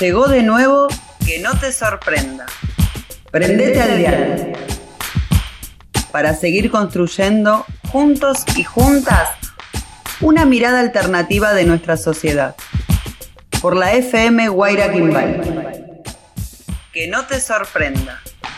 Llegó de nuevo, que no te sorprenda. Prendete al dial para seguir construyendo, juntos y juntas, una mirada alternativa de nuestra sociedad. Por la FM Guaira Quimbal. Que no te sorprenda.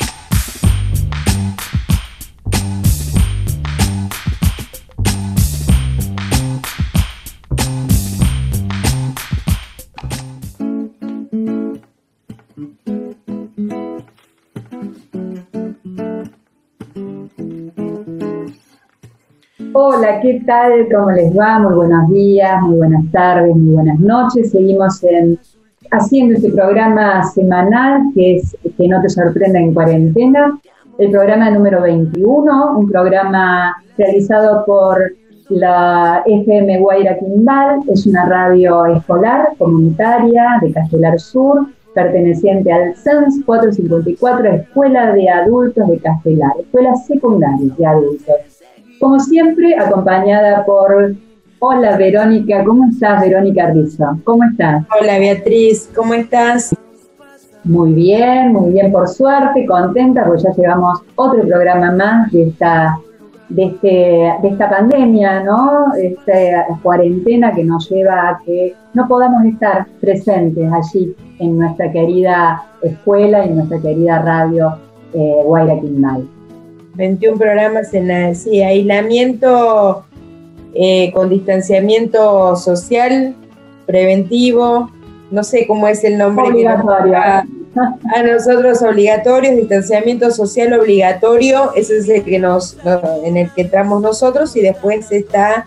Hola, ¿qué tal? ¿Cómo les va? Muy buenos días, muy buenas tardes, muy buenas noches. Seguimos haciendo este programa semanal que es Que no te sorprenda en cuarentena, el programa número 21, un programa realizado por la FM Guaira Quimbal. Es una radio escolar comunitaria de Castelar Sur, perteneciente al CENS 454, Escuela de Adultos de Castelar, Escuela Secundaria de Adultos. Como siempre, acompañada por... Hola, Verónica. ¿Cómo estás, Verónica Rizzo? ¿Cómo estás? Hola, Beatriz. ¿Cómo estás? Muy bien, por suerte, contenta, porque ya llevamos otro programa más de esta pandemia, ¿no? Esta cuarentena que nos lleva a que no podamos estar presentes allí en nuestra querida escuela y en nuestra querida radio Guaira Quimbal. 21 programas en aislamiento con distanciamiento social, preventivo, no sé cómo es el nombre obligatorio. A nosotros obligatorios, distanciamiento social obligatorio, ese es el que en el que entramos nosotros, y después está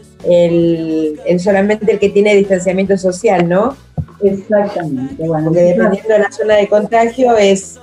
solamente el que tiene distanciamiento social, ¿no? Exactamente. Bueno, porque dependiendo de la zona de contagio es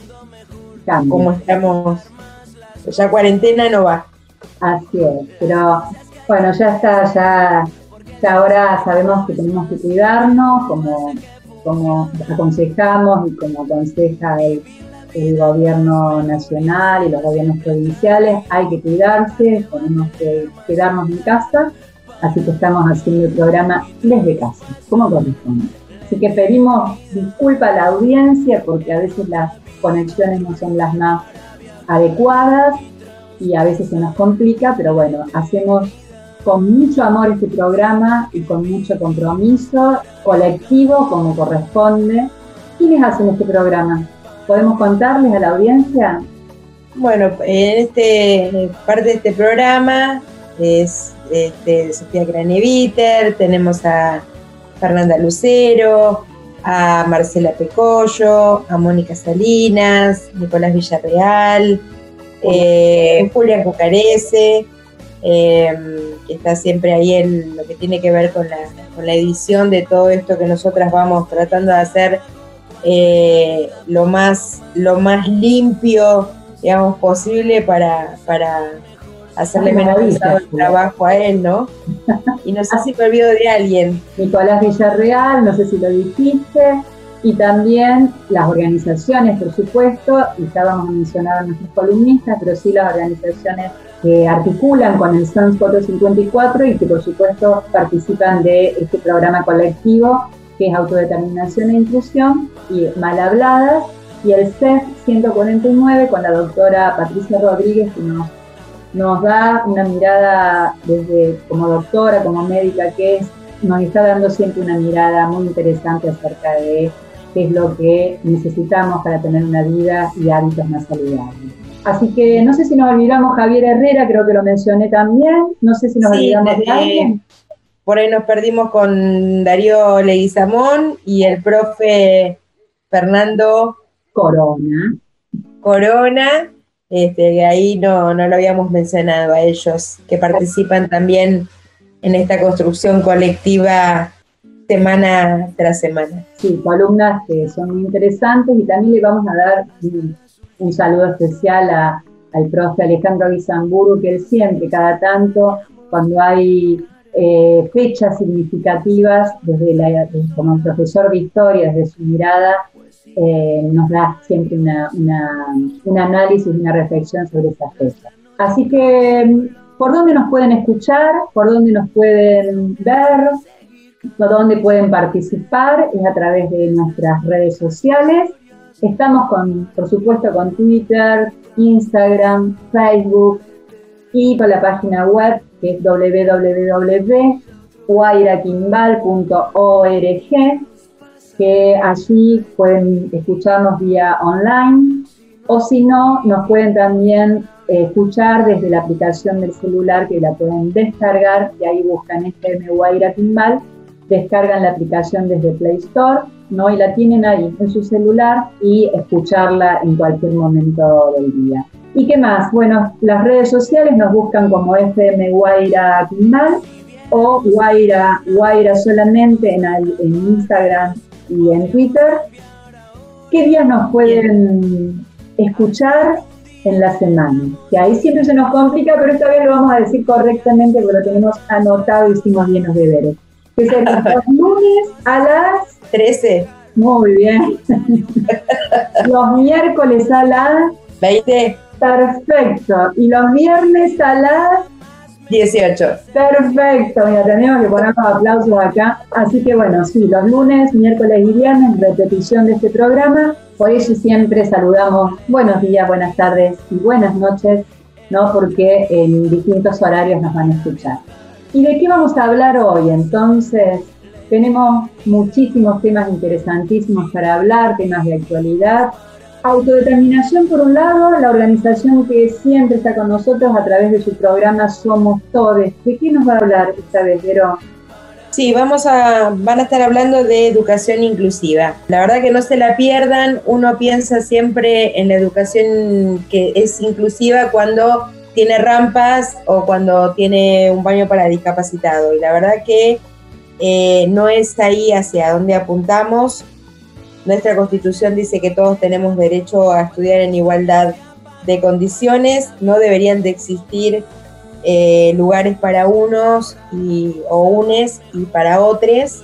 como estamos. Ya cuarentena no va. Así es, pero bueno, ya está, ya ahora sabemos que tenemos que cuidarnos, como aconsejamos y como aconseja el gobierno nacional y los gobiernos provinciales. Hay que cuidarse, tenemos que quedarnos en casa, así que estamos haciendo el programa desde casa, como corresponde. Así que pedimos disculpas a la audiencia porque a veces las conexiones no son las más adecuadas y a veces se nos complica, pero bueno, hacemos con mucho amor este programa y con mucho compromiso colectivo como corresponde. ¿Quiénes hacen este programa? ¿Podemos contarles a la audiencia? Bueno, en parte de este programa es Sofía Craneviter, tenemos a Fernanda Lucero, a Marcela Pecollo, a Mónica Salinas, Nicolás Villarreal, Julián Cucarese, que está siempre ahí en lo que tiene que ver con la edición de todo esto que nosotras vamos tratando de hacer lo más limpio, digamos, posible para hacerle menos pesado el trabajo a él, ¿no? Y no sé si me olvido de alguien. Nicolás Villarreal, no sé si lo dijiste, y también las organizaciones, por supuesto, y ya vamos a mencionar a nuestros columnistas, pero sí las organizaciones que articulan con el CENS 454 y que por supuesto participan de este programa colectivo que es Autodeterminación e Inclusión y Mal Habladas, y el CEF 149 con la doctora Patricia Rodríguez, que nos da una mirada desde como doctora, como médica que es, nos está dando siempre una mirada muy interesante acerca de qué es lo que necesitamos para tener una vida y hábitos más saludables. Así que no sé si nos olvidamos Javier Herrera, creo que lo mencioné también, no sé si nos olvidamos de alguien. Por ahí nos perdimos con Darío Leguizamón y el profe Fernando Corona, que ahí no lo habíamos mencionado a ellos, que participan también en esta construcción colectiva semana tras semana. Sí, columnas que son muy interesantes, y también le vamos a dar un saludo especial al profe Alejandro Guizamburu, que él siempre, cada tanto, cuando hay fechas significativas, como profesor de historia, desde su mirada, nos da siempre un análisis, una reflexión sobre esas fechas. Así que, ¿por dónde nos pueden escuchar? ¿Por dónde nos pueden ver? donde pueden participar es a través de nuestras redes sociales. Estamos por supuesto, con Twitter, Instagram, Facebook y con la página web que es www.guairaquimbal.org, que allí pueden escucharnos vía online, o si no, nos pueden también escuchar desde la aplicación del celular, que la pueden descargar, y ahí buscan FM Guaira Quimbal, descargan la aplicación desde Play Store, ¿no? Y la tienen ahí en su celular y escucharla en cualquier momento del día. ¿Y qué más? Bueno, las redes sociales nos buscan como FM Guaira Quimbal o Guaira solamente en Instagram y en Twitter. ¿Qué días nos pueden escuchar en la semana? Que ahí siempre se nos complica, pero esta vez lo vamos a decir correctamente porque lo tenemos anotado y hicimos bien los deberes. Que serían los lunes a las 13. Muy bien. Los miércoles a las 20. Perfecto. Y los viernes a las 18. Perfecto. Mira, tenemos que poner los aplausos acá. Así que bueno, sí, los lunes, miércoles y viernes, repetición de este programa. Por eso siempre saludamos buenos días, buenas tardes y buenas noches, ¿no? Porque en distintos horarios nos van a escuchar. ¿Y de qué vamos a hablar hoy? Entonces, tenemos muchísimos temas interesantísimos para hablar, temas de actualidad. Autodeterminación, por un lado, la organización que siempre está con nosotros a través de su programa Somos Todes. ¿De qué nos va a hablar esta vez, Vero? Sí, van a estar hablando de educación inclusiva. La verdad que no se la pierdan, uno piensa siempre en la educación que es inclusiva cuando tiene rampas o cuando tiene un baño para discapacitado. Y la verdad que no es ahí hacia donde apuntamos. Nuestra Constitución dice que todos tenemos derecho a estudiar en igualdad de condiciones, no deberían de existir lugares para unos o unes y para otros.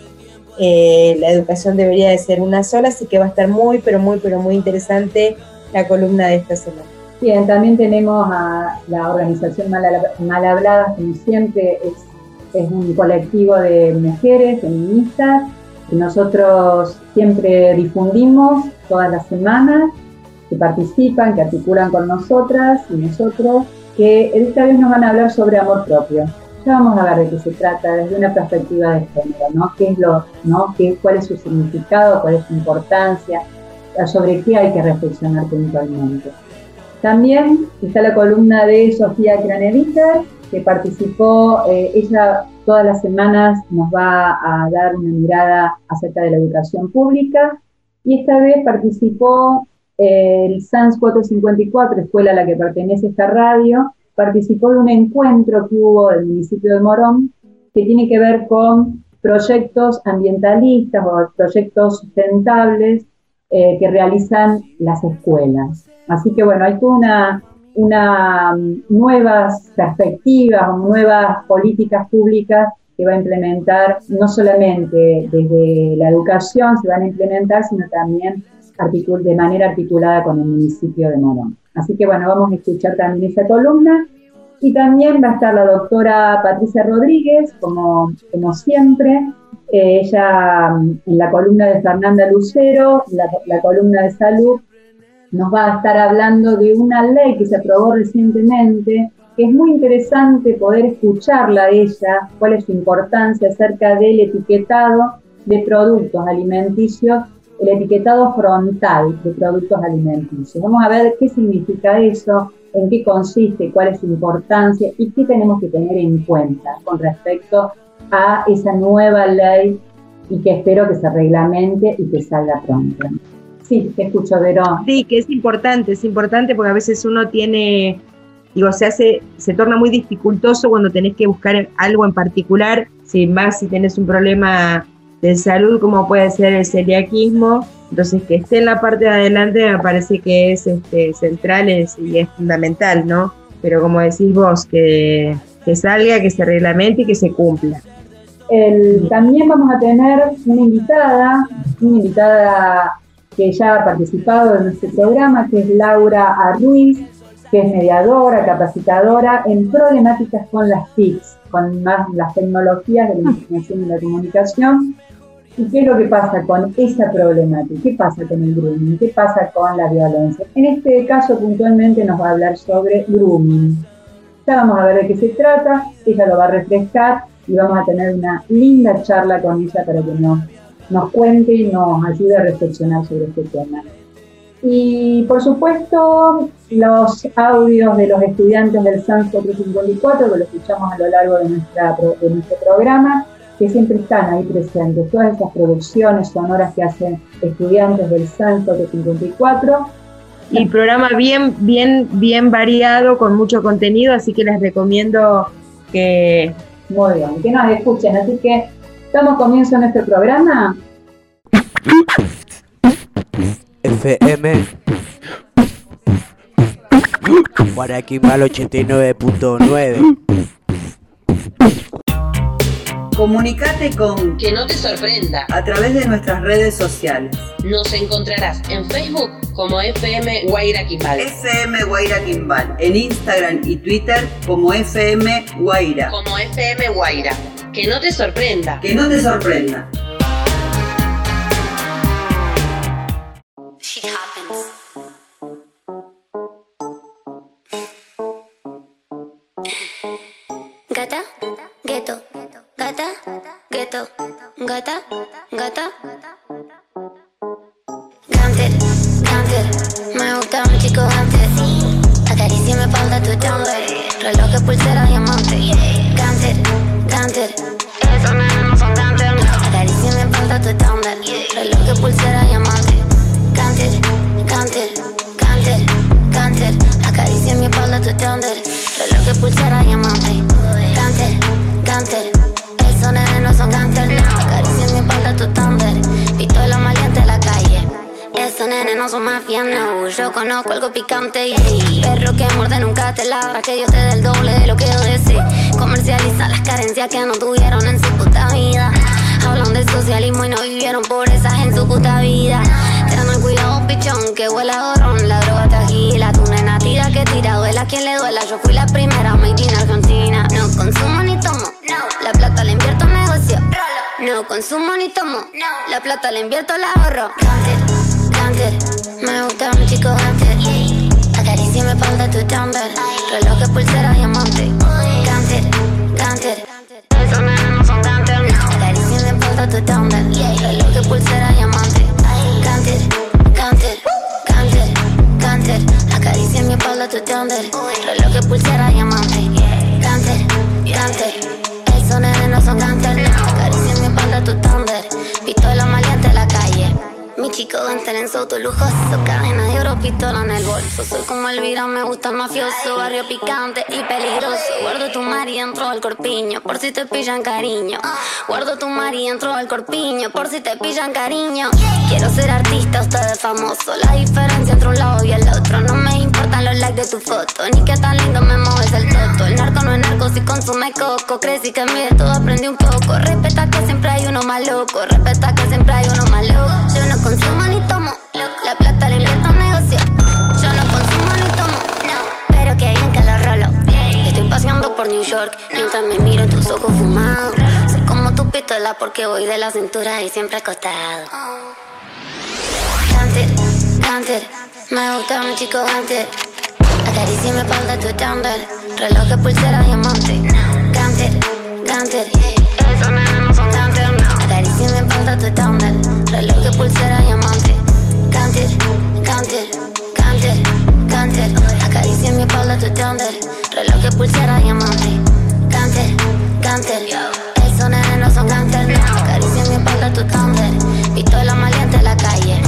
La educación debería de ser una sola, así que va a estar muy interesante la columna de esta semana. Bien, también tenemos a la organización Mal Habladas, como siempre es un colectivo de mujeres feministas que nosotros siempre difundimos todas las semanas, que participan, que articulan con nosotras y nosotros, que esta vez nos van a hablar sobre amor propio. Ya vamos a ver de qué se trata desde una perspectiva de género, ¿no? ¿Cuál es su significado, cuál es su importancia, sobre qué hay que reflexionar puntualmente? También está la columna de Sofía Craneviter, que participó, ella todas las semanas nos va a dar una mirada acerca de la educación pública, y esta vez participó el SANS 454, escuela a la que pertenece esta radio, participó de un encuentro que hubo del municipio de Morón, que tiene que ver con proyectos ambientalistas o proyectos sustentables que realizan las escuelas. Así que bueno, hay toda una nuevas perspectivas, nuevas políticas públicas que va a implementar, no solamente desde la educación se van a implementar, sino también de manera articulada con el municipio de Morón. Así que bueno, vamos a escuchar también esa columna. Y también va a estar la doctora Patricia Rodríguez, como siempre. Ella en la columna de Fernanda Lucero, la columna de salud, nos va a estar hablando de una ley que se aprobó recientemente, que es muy interesante poder escucharla a ella, cuál es su importancia acerca del etiquetado de productos alimenticios, el etiquetado frontal de productos alimenticios. Vamos a ver qué significa eso, en qué consiste, cuál es su importancia y qué tenemos que tener en cuenta con respecto a esa nueva ley, y que espero que se reglamente y que salga pronto. Sí, te escucho, Verón. Sí, que es importante porque a veces uno tiene, se torna muy dificultoso cuando tenés que buscar algo en particular, si tenés un problema de salud como puede ser el celiaquismo, entonces que esté en la parte de adelante me parece que es central y es fundamental, ¿no? Pero como decís vos, que salga, que se reglamente y que se cumpla. También vamos a tener una invitada que ya ha participado en nuestro programa, que es Laura Arruiz. que es mediadora, capacitadora en problemáticas con las TICs, con más las tecnologías de la información y la comunicación. ¿Y qué es lo que pasa con esa problemática? ¿Qué pasa con el grooming? ¿Qué pasa con la violencia? En este caso puntualmente nos va a hablar sobre grooming. Ya vamos a ver de qué se trata, ella lo va a refrescar y vamos a tener una linda charla con ella para que nos cuente y nos ayude a reflexionar sobre este tema. Y por supuesto, los audios de los estudiantes del SANS 454, que lo escuchamos a lo largo de nuestro programa, que siempre están ahí presentes, todas esas producciones sonoras que hacen estudiantes del SANS 454. Y programa bien variado, con mucho contenido, así que les recomiendo que... Muy bien, que nos escuchen, así que damos comienzo a nuestro programa. FM Guaraquimal 89.9. Comunicate con Que no te sorprenda a través de nuestras redes sociales. Nos encontrarás en Facebook como FM Guaira Quimbal. FM Guaira Quimbal. En Instagram y Twitter como FM Guaira. Como FM Guaira. Que no te sorprenda. Que no te sorprenda. Shit happens. Gata, ghetto, gata, ghetto, gata, gata. Ganter, me gusta un chico ganter. Acaricia mi espalda tu chamber. Reloj, pulsera, diamante. Ganter, esos nenes no son ganter. Acaricia mi espalda tu chamber. Reloj, pulsera, diamante. Ganter, acaricia mi espalda tu chamber. Reloj, pulsera, diamante. Ganter, esos nenes no son ganter. Acaricia mi espalda tu chamber. Pistola maleante en la calle. Esos nenes no son mafia, no. Yo conozco algo picante, y perro que muerde nunca te ladra. Que yo te dé el doble de lo que yo deseo. Comercializa las carencias que no tuvieron en su puta vida. Hablan de socialismo y no vivieron pobrezas en su puta vida. Ten cuidado, pichón, que huele a gorrón. La droga te agila, tu nena tira que tira. Duela a quien le duela, yo fui la primera made in Argentina. No consumo ni tomo, la plata la invierto en negocio. No consumo ni tomo, la plata la invierto, la ahorro. Ganter, me gusta un chico ganter. Acaricia mi espalda tu chamber. Reloj, pulsera, diamante. Ganter, esos nenes no son ganter. Acaricia mi espalda tu chamber. Reloj, pulsera, diamante. Ganter, acaricia mi espalda tu chamber. Reloj, pulsera, diamante. Ganter, esos nenes no son ganter. Acaricia mi espalda tu chamber. Pistola maleante en la calle. Mi chico ganter en su auto lujoso. Cadena de oro, pistola en el bolso. Soy como Elvira, me gusta el mafioso. Barrio picante y peligroso. Guardo tu mari dentro del corpiño, por si te pillan cariño. Guardo tu mari dentro del corpiño, por si te pillan cariño. Quiero ser artista, ustedes famoso. La diferencia entre un lado y el otro. No me importan los likes de tu foto, ni que tan lindo me mueves el toto. El narco no es narco si consume coco. Crecí que mire todo, aprendí un poco. Respeta que siempre hay uno más loco. Respeta que siempre hay uno más loco. Yo no consumo ni tomo, la plata la invierto en negocio. Yo no consumo ni tomo, pero que bien que lo rolo. Estoy paseando por New York mientras me miro en tus ojos fumados. Soy como tu pistola porque voy de la cintura y siempre acostado. Ganter, me gusta un chico ganter. Acaricia mi espalda tu chamber. Reloj, pulsera, diamante. Ganter, esos nenes no son ganter. Acaricia mi espalda tu chamber. Reloj, pulsera, diamante. Ganter, acaricia mi espalda tu chamber. Reloj, pulsera, diamante. Ganter, esos nenes no son ganter. Acaricia mi espalda tu chamber. Pistola maleante en la calle.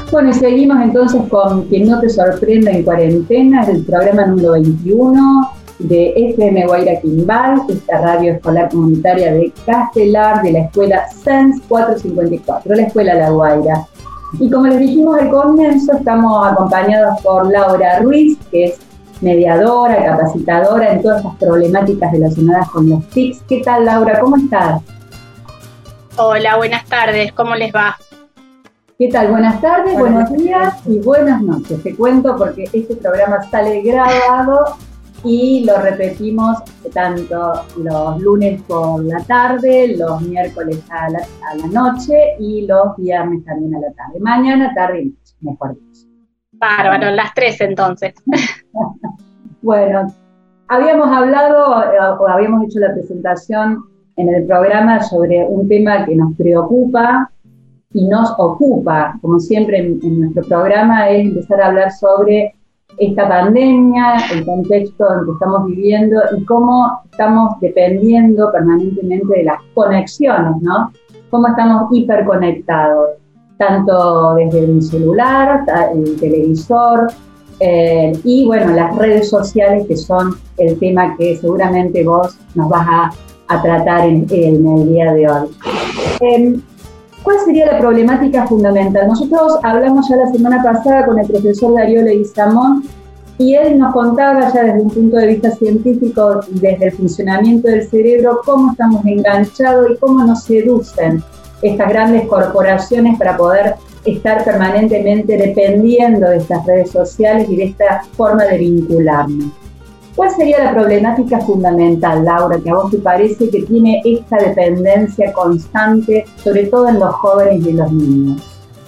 Bueno, y seguimos entonces con Que no te sorprenda en cuarentena, el programa número 21 de FM Guaira Quimbal, esta radio escolar comunitaria de Castelar de la escuela SENS 454, la escuela La Guaira. Y como les dijimos al comienzo, estamos acompañados por Laura Ruiz, que es mediadora, capacitadora en todas las problemáticas relacionadas con los TICs. ¿Qué tal, Laura? ¿Cómo estás? Hola, buenas tardes, ¿cómo les va? ¿Qué tal? Buenas tardes, buenos días y buenas noches. Te cuento porque este programa sale grabado y lo repetimos tanto los lunes por la tarde, los miércoles a la noche y los viernes también a la tarde. Mañana, tarde y noche, mejor dicho. Bárbaro, las 3 entonces. Bueno, habíamos hablado o habíamos hecho la presentación en el programa sobre un tema que nos preocupa y nos ocupa, como siempre en nuestro programa, es empezar a hablar sobre esta pandemia, el contexto en que estamos viviendo y cómo estamos dependiendo permanentemente de las conexiones, ¿no? Cómo estamos hiperconectados, tanto desde el celular, el televisor, y bueno, las redes sociales, que son el tema que seguramente vos nos vas a tratar en el día de hoy. ¿Cuál sería la problemática fundamental? Nosotros hablamos ya la semana pasada con el profesor Darío Leguizamón y él nos contaba ya desde un punto de vista científico, desde el funcionamiento del cerebro, cómo estamos enganchados y cómo nos seducen estas grandes corporaciones para poder estar permanentemente dependiendo de estas redes sociales y de esta forma de vincularnos. ¿Cuál sería la problemática fundamental, Laura, que a vos te parece que tiene esta dependencia constante, sobre todo en los jóvenes y en los niños?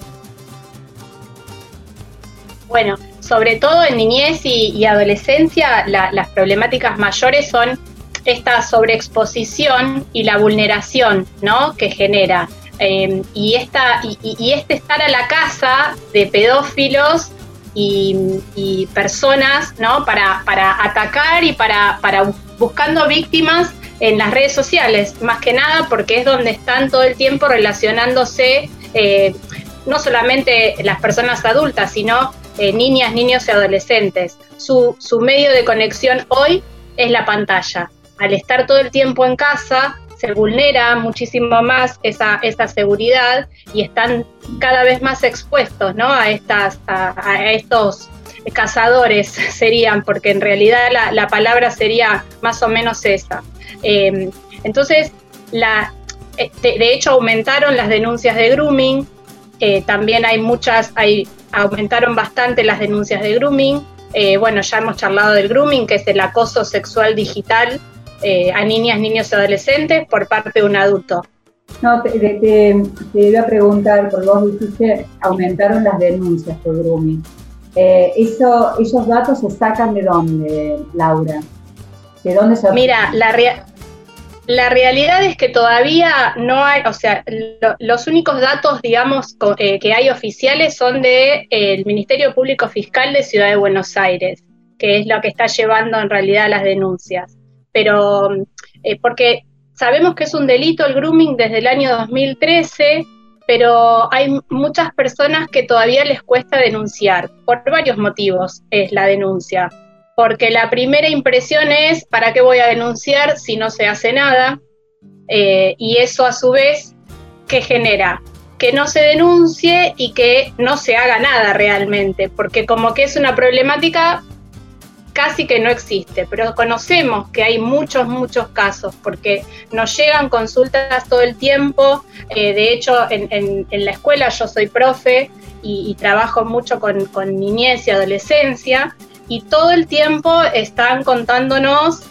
Bueno, sobre todo en niñez y adolescencia, las problemáticas mayores son esta sobreexposición y la vulneración, ¿no?, que genera. Y este estar a la casa de pedófilos y personas, ¿no?, para atacar y para buscando víctimas en las redes sociales, más que nada porque es donde están todo el tiempo relacionándose, no solamente las personas adultas, sino niñas, niños y adolescentes. Su medio de conexión hoy es la pantalla. Al estar todo el tiempo en casa, se vulnera muchísimo más esa seguridad y están cada vez más expuestos, ¿no?, a estos cazadores serían, porque en realidad la palabra sería más o menos esa. Entonces, de hecho aumentaron las denuncias de grooming, también aumentaron bastante las denuncias de grooming. Bueno, ya hemos charlado del grooming, que es el acoso sexual digital a niñas, niños y adolescentes por parte de un adulto. No, te iba a preguntar, porque vos dijiste aumentaron las denuncias por grooming. ¿Esos datos se sacan de dónde, Laura? ¿De dónde se...? Mira, la realidad es que todavía no hay, o sea, los únicos datos, digamos, que hay oficiales son del Ministerio Público Fiscal de Ciudad de Buenos Aires, que es lo que está llevando en realidad las denuncias. Pero porque sabemos que es un delito el grooming desde el año 2013, pero hay muchas personas que todavía les cuesta denunciar, por varios motivos es la denuncia. Porque la primera impresión es, ¿para qué voy a denunciar si no se hace nada? Y eso a su vez, ¿qué genera? Que no se denuncie y que no se haga nada realmente, porque como que es una problemática casi que no existe, pero conocemos que hay muchos casos, porque nos llegan consultas todo el tiempo. De hecho, en la escuela yo soy profe y trabajo mucho con niñez y adolescencia, y todo el tiempo están contándonos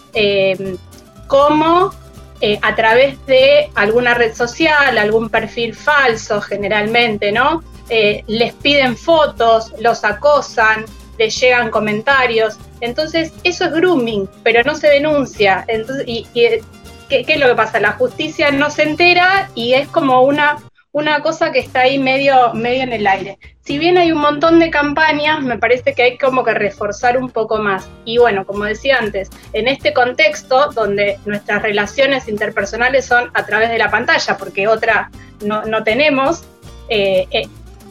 cómo a través de alguna red social, algún perfil falso generalmente, ¿no?, les piden fotos, los acosan, les llegan comentarios. Entonces eso es grooming, pero no se denuncia. Entonces, ¿qué es lo que pasa? La justicia no se entera y es como una cosa que está ahí medio en el aire. Si bien hay un montón de campañas, me parece que hay como que reforzar un poco más. Y bueno, como decía antes, en este contexto donde nuestras relaciones interpersonales son a través de la pantalla, porque otra no tenemos,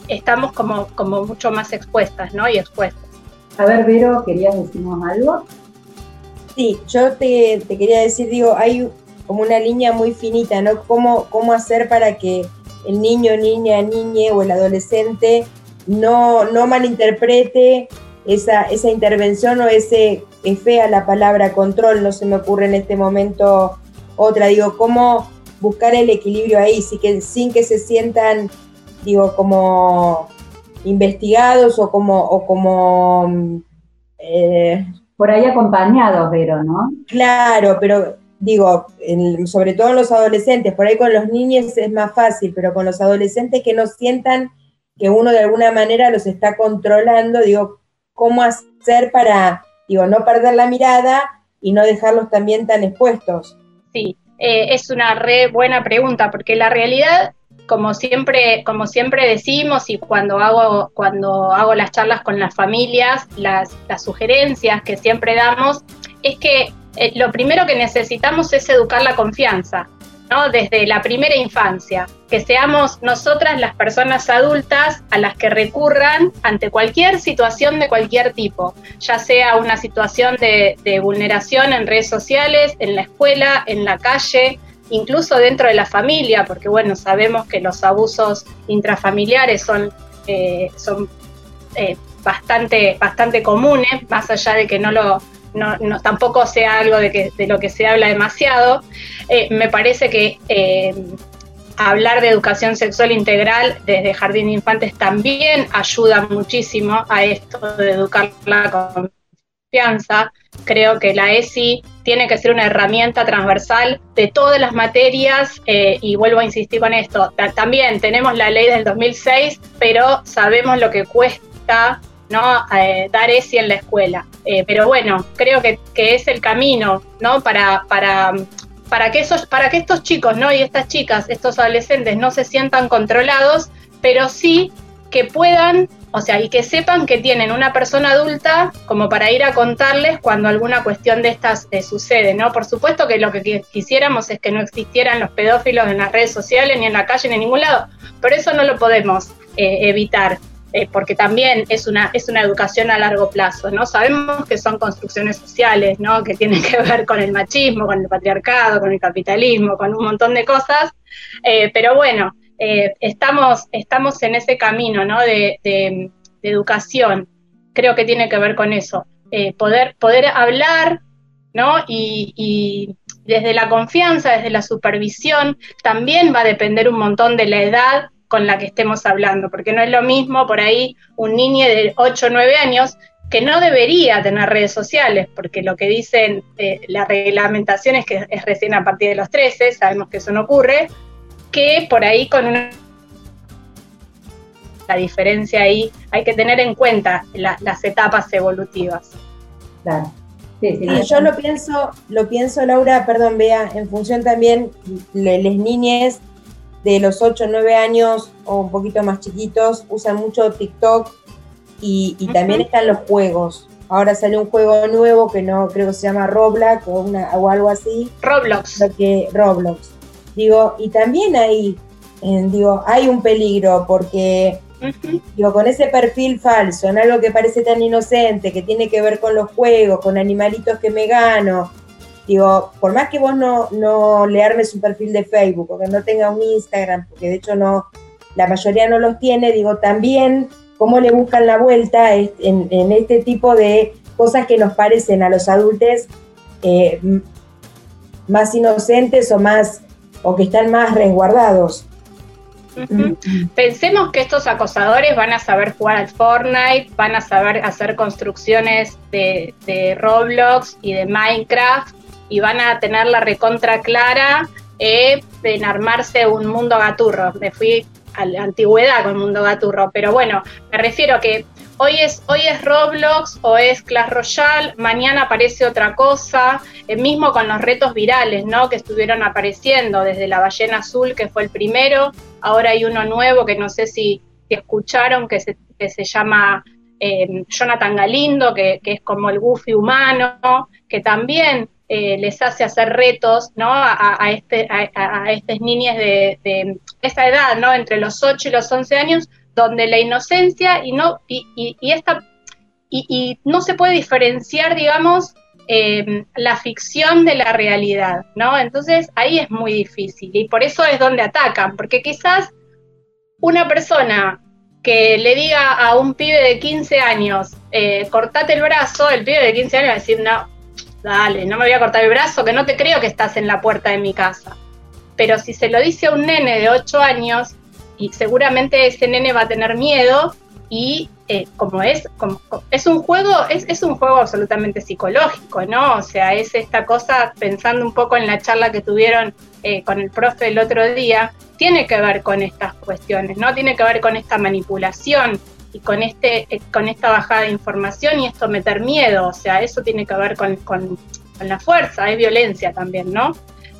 estamos como mucho más expuestas, ¿no? Y expuestas. A ver, Vero, ¿querías decirnos algo? Sí, yo te quería decir, digo, hay como una línea muy finita, ¿no? ¿Cómo hacer para que el niño, niña, niñe o el adolescente no malinterprete esa intervención o ese, es fea la palabra control, no se me ocurre en este momento otra, digo, cómo buscar el equilibrio ahí, sin que se sientan, digo, como investigados o como por ahí acompañados, Vero, ¿no? Claro, pero digo, sobre todo en los adolescentes, por ahí con los niños es más fácil, pero con los adolescentes que no sientan que uno de alguna manera los está controlando, digo, ¿cómo hacer para, digo, no perder la mirada y no dejarlos también tan expuestos? Sí, es una re buena pregunta, porque la realidad, como siempre decimos, y cuando hago las charlas con las familias, las sugerencias que siempre damos, es que lo primero que necesitamos es educar la confianza, ¿no? Desde la primera infancia, que seamos nosotras las personas adultas a las que recurran ante cualquier situación de cualquier tipo, ya sea una situación de vulneración en redes sociales, en la escuela, en la calle, incluso dentro de la familia, porque bueno, sabemos que los abusos intrafamiliares son bastante comunes, más allá de que no tampoco sea algo de lo que se habla demasiado. Me parece que hablar de educación sexual integral desde jardín de infantes también ayuda muchísimo a esto de educar la confianza. Creo que la ESI tiene que ser una herramienta transversal de todas las materias, y vuelvo a insistir con esto, también tenemos la ley del 2006, pero sabemos lo que cuesta, ¿no? Dar ESI en la escuela. Pero bueno, creo que es el camino, ¿no? Para que estos chicos, ¿no? Y estas chicas, estos adolescentes no se sientan controlados, pero sí que puedan, o sea, y que sepan que tienen una persona adulta como para ir a contarles cuando alguna cuestión de estas sucede, ¿no? Por supuesto que lo que quisiéramos es que no existieran los pedófilos en las redes sociales, ni en la calle, ni en ningún lado, pero eso no lo podemos evitar. Porque también es una educación a largo plazo, ¿no? Sabemos que son construcciones sociales, ¿no? Que tienen que ver con el machismo, con el patriarcado, con el capitalismo, con un montón de cosas, pero bueno, estamos en ese camino, ¿no? de educación. Creo que tiene que ver con eso, poder hablar, ¿no? Y desde la confianza, desde la supervisión, también va a depender un montón de la edad con la que estemos hablando, porque no es lo mismo por ahí un niño de 8 o 9 años que no debería tener redes sociales, porque lo que dicen la reglamentación es que es recién a partir de los 13, sabemos que eso no ocurre, que por ahí la diferencia ahí, hay que tener en cuenta las etapas evolutivas. Claro. Sí, yo lo pienso, Laura, perdón, Bea, en función también de las niñas de los 8 o 9 años o un poquito más chiquitos, usan mucho TikTok y también están los juegos. Ahora salió un juego nuevo que no creo que se llama Roblox o algo así. Roblox. Roblox. Digo, y también hay un peligro porque con ese perfil falso, en algo que parece tan inocente, que tiene que ver con los juegos, con animalitos que me gano. Digo, por más que vos no le armes un perfil de Facebook o que no tenga un Instagram, porque de hecho la mayoría no los tiene, digo, también cómo le buscan la vuelta en este tipo de cosas que nos parecen a los adultos más inocentes o que están más resguardados. Pensemos que estos acosadores van a saber jugar al Fortnite, van a saber hacer construcciones de Roblox y de Minecraft, y van a tener la recontra clara en armarse un mundo gaturro. Me fui a la antigüedad con Mundo Gaturro, pero bueno, me refiero que hoy es Roblox o es Clash Royale, mañana aparece otra cosa, mismo con los retos virales, ¿no? Que estuvieron apareciendo desde la ballena azul, que fue el primero, ahora hay uno nuevo que no sé si escucharon, que se llama Jonathan Galindo, que es como el Goofy humano, que también les hace hacer retos, ¿no? a estas niñas de esa edad, ¿no? Entre los 8 y los 11 años, donde la inocencia y no se puede diferenciar, digamos, la ficción de la realidad, ¿no? Entonces ahí es muy difícil y por eso es donde atacan, porque quizás una persona que le diga a un pibe de 15 años, cortate el brazo, el pibe de 15 años va a decir, no, dale, no me voy a cortar el brazo, que no te creo que estás en la puerta de mi casa. Pero si se lo dice a un nene de 8 años, y seguramente ese nene va a tener miedo, y como es un juego, es un juego absolutamente psicológico, ¿no? O sea, es esta cosa, pensando un poco en la charla que tuvieron con el profe el otro día, tiene que ver con estas cuestiones, ¿no? Tiene que ver con esta manipulación y con esta bajada de información y esto meter miedo, o sea, eso tiene que ver con la fuerza, es violencia también, ¿no?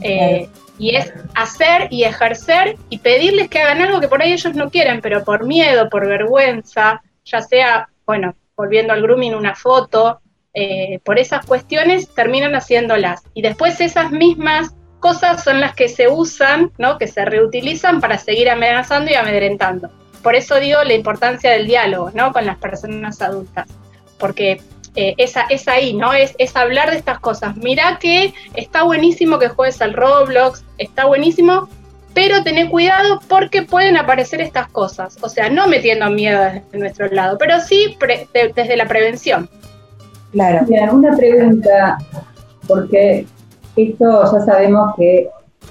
Y es hacer y ejercer y pedirles que hagan algo que por ahí ellos no quieren, pero por miedo, por vergüenza, ya sea, bueno, volviendo al grooming, una foto, por esas cuestiones terminan haciéndolas. Y después esas mismas cosas son las que se usan, ¿no? Que se reutilizan para seguir amenazando y amedrentando. Por eso digo la importancia del diálogo, ¿no? Con las personas adultas, porque es ahí, ¿no? Es hablar de estas cosas. Mirá que está buenísimo que juegues al Roblox, está buenísimo, pero tené cuidado porque pueden aparecer estas cosas. O sea, no metiendo miedo desde nuestro lado, pero sí desde la prevención. Claro. Bien, una pregunta, porque esto ya sabemos que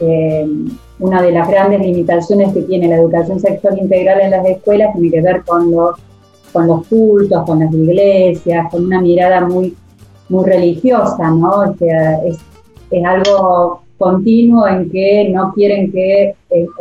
una de las grandes limitaciones que tiene la educación sexual integral en las escuelas tiene que ver con los cultos, con las iglesias, con una mirada muy, muy religiosa, ¿no? O sea, es algo continuo en que no quieren que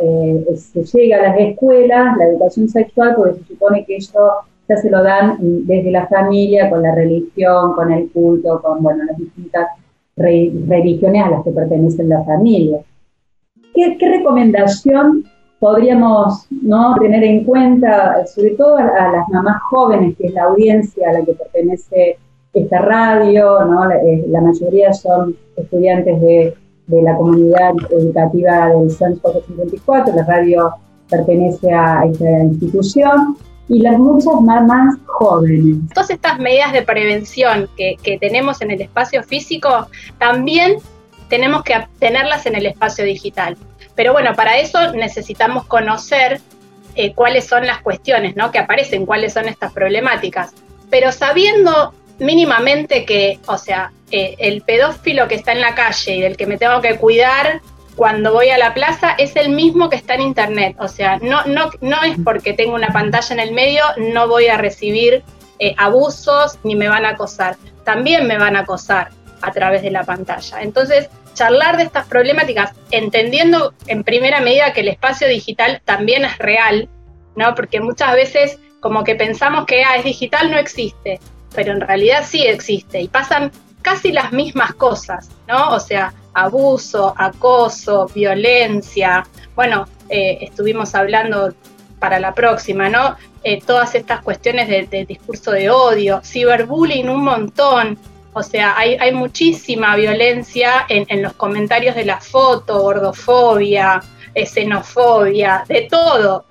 se llegue a las escuelas la educación sexual, porque se supone que eso ya se lo dan desde la familia, con la religión, con el culto, con, bueno, las distintas religiones a las que pertenece la familia. ¿Qué recomendación podríamos, ¿no?, tener en cuenta, sobre todo a las mamás jóvenes, que es la audiencia a la que pertenece esta radio, ¿no? La mayoría son estudiantes de la comunidad educativa del CENS 454, la radio pertenece a esta institución, y las muchas mamás jóvenes. Todas estas medidas de prevención que tenemos en el espacio físico, también tenemos que tenerlas en el espacio digital. Pero bueno, para eso necesitamos conocer cuáles son las cuestiones, ¿no?, que aparecen, cuáles son estas problemáticas. Pero sabiendo mínimamente que, o sea, el pedófilo que está en la calle y del que me tengo que cuidar cuando voy a la plaza es el mismo que está en internet. O sea, no es porque tengo una pantalla en el medio, no voy a recibir abusos ni me van a acosar. También me van a acosar a través de la pantalla. Entonces, charlar de estas problemáticas, entendiendo en primera medida que el espacio digital también es real, ¿no? Porque muchas veces como que pensamos que es digital, no existe, pero en realidad sí existe y pasan casi las mismas cosas, ¿no? O sea, abuso, acoso, violencia. Bueno, estuvimos hablando para la próxima, ¿no? Todas estas cuestiones de discurso de odio, ciberbullying un montón. O sea, hay muchísima violencia en los comentarios de la foto, gordofobia, xenofobia, de todo,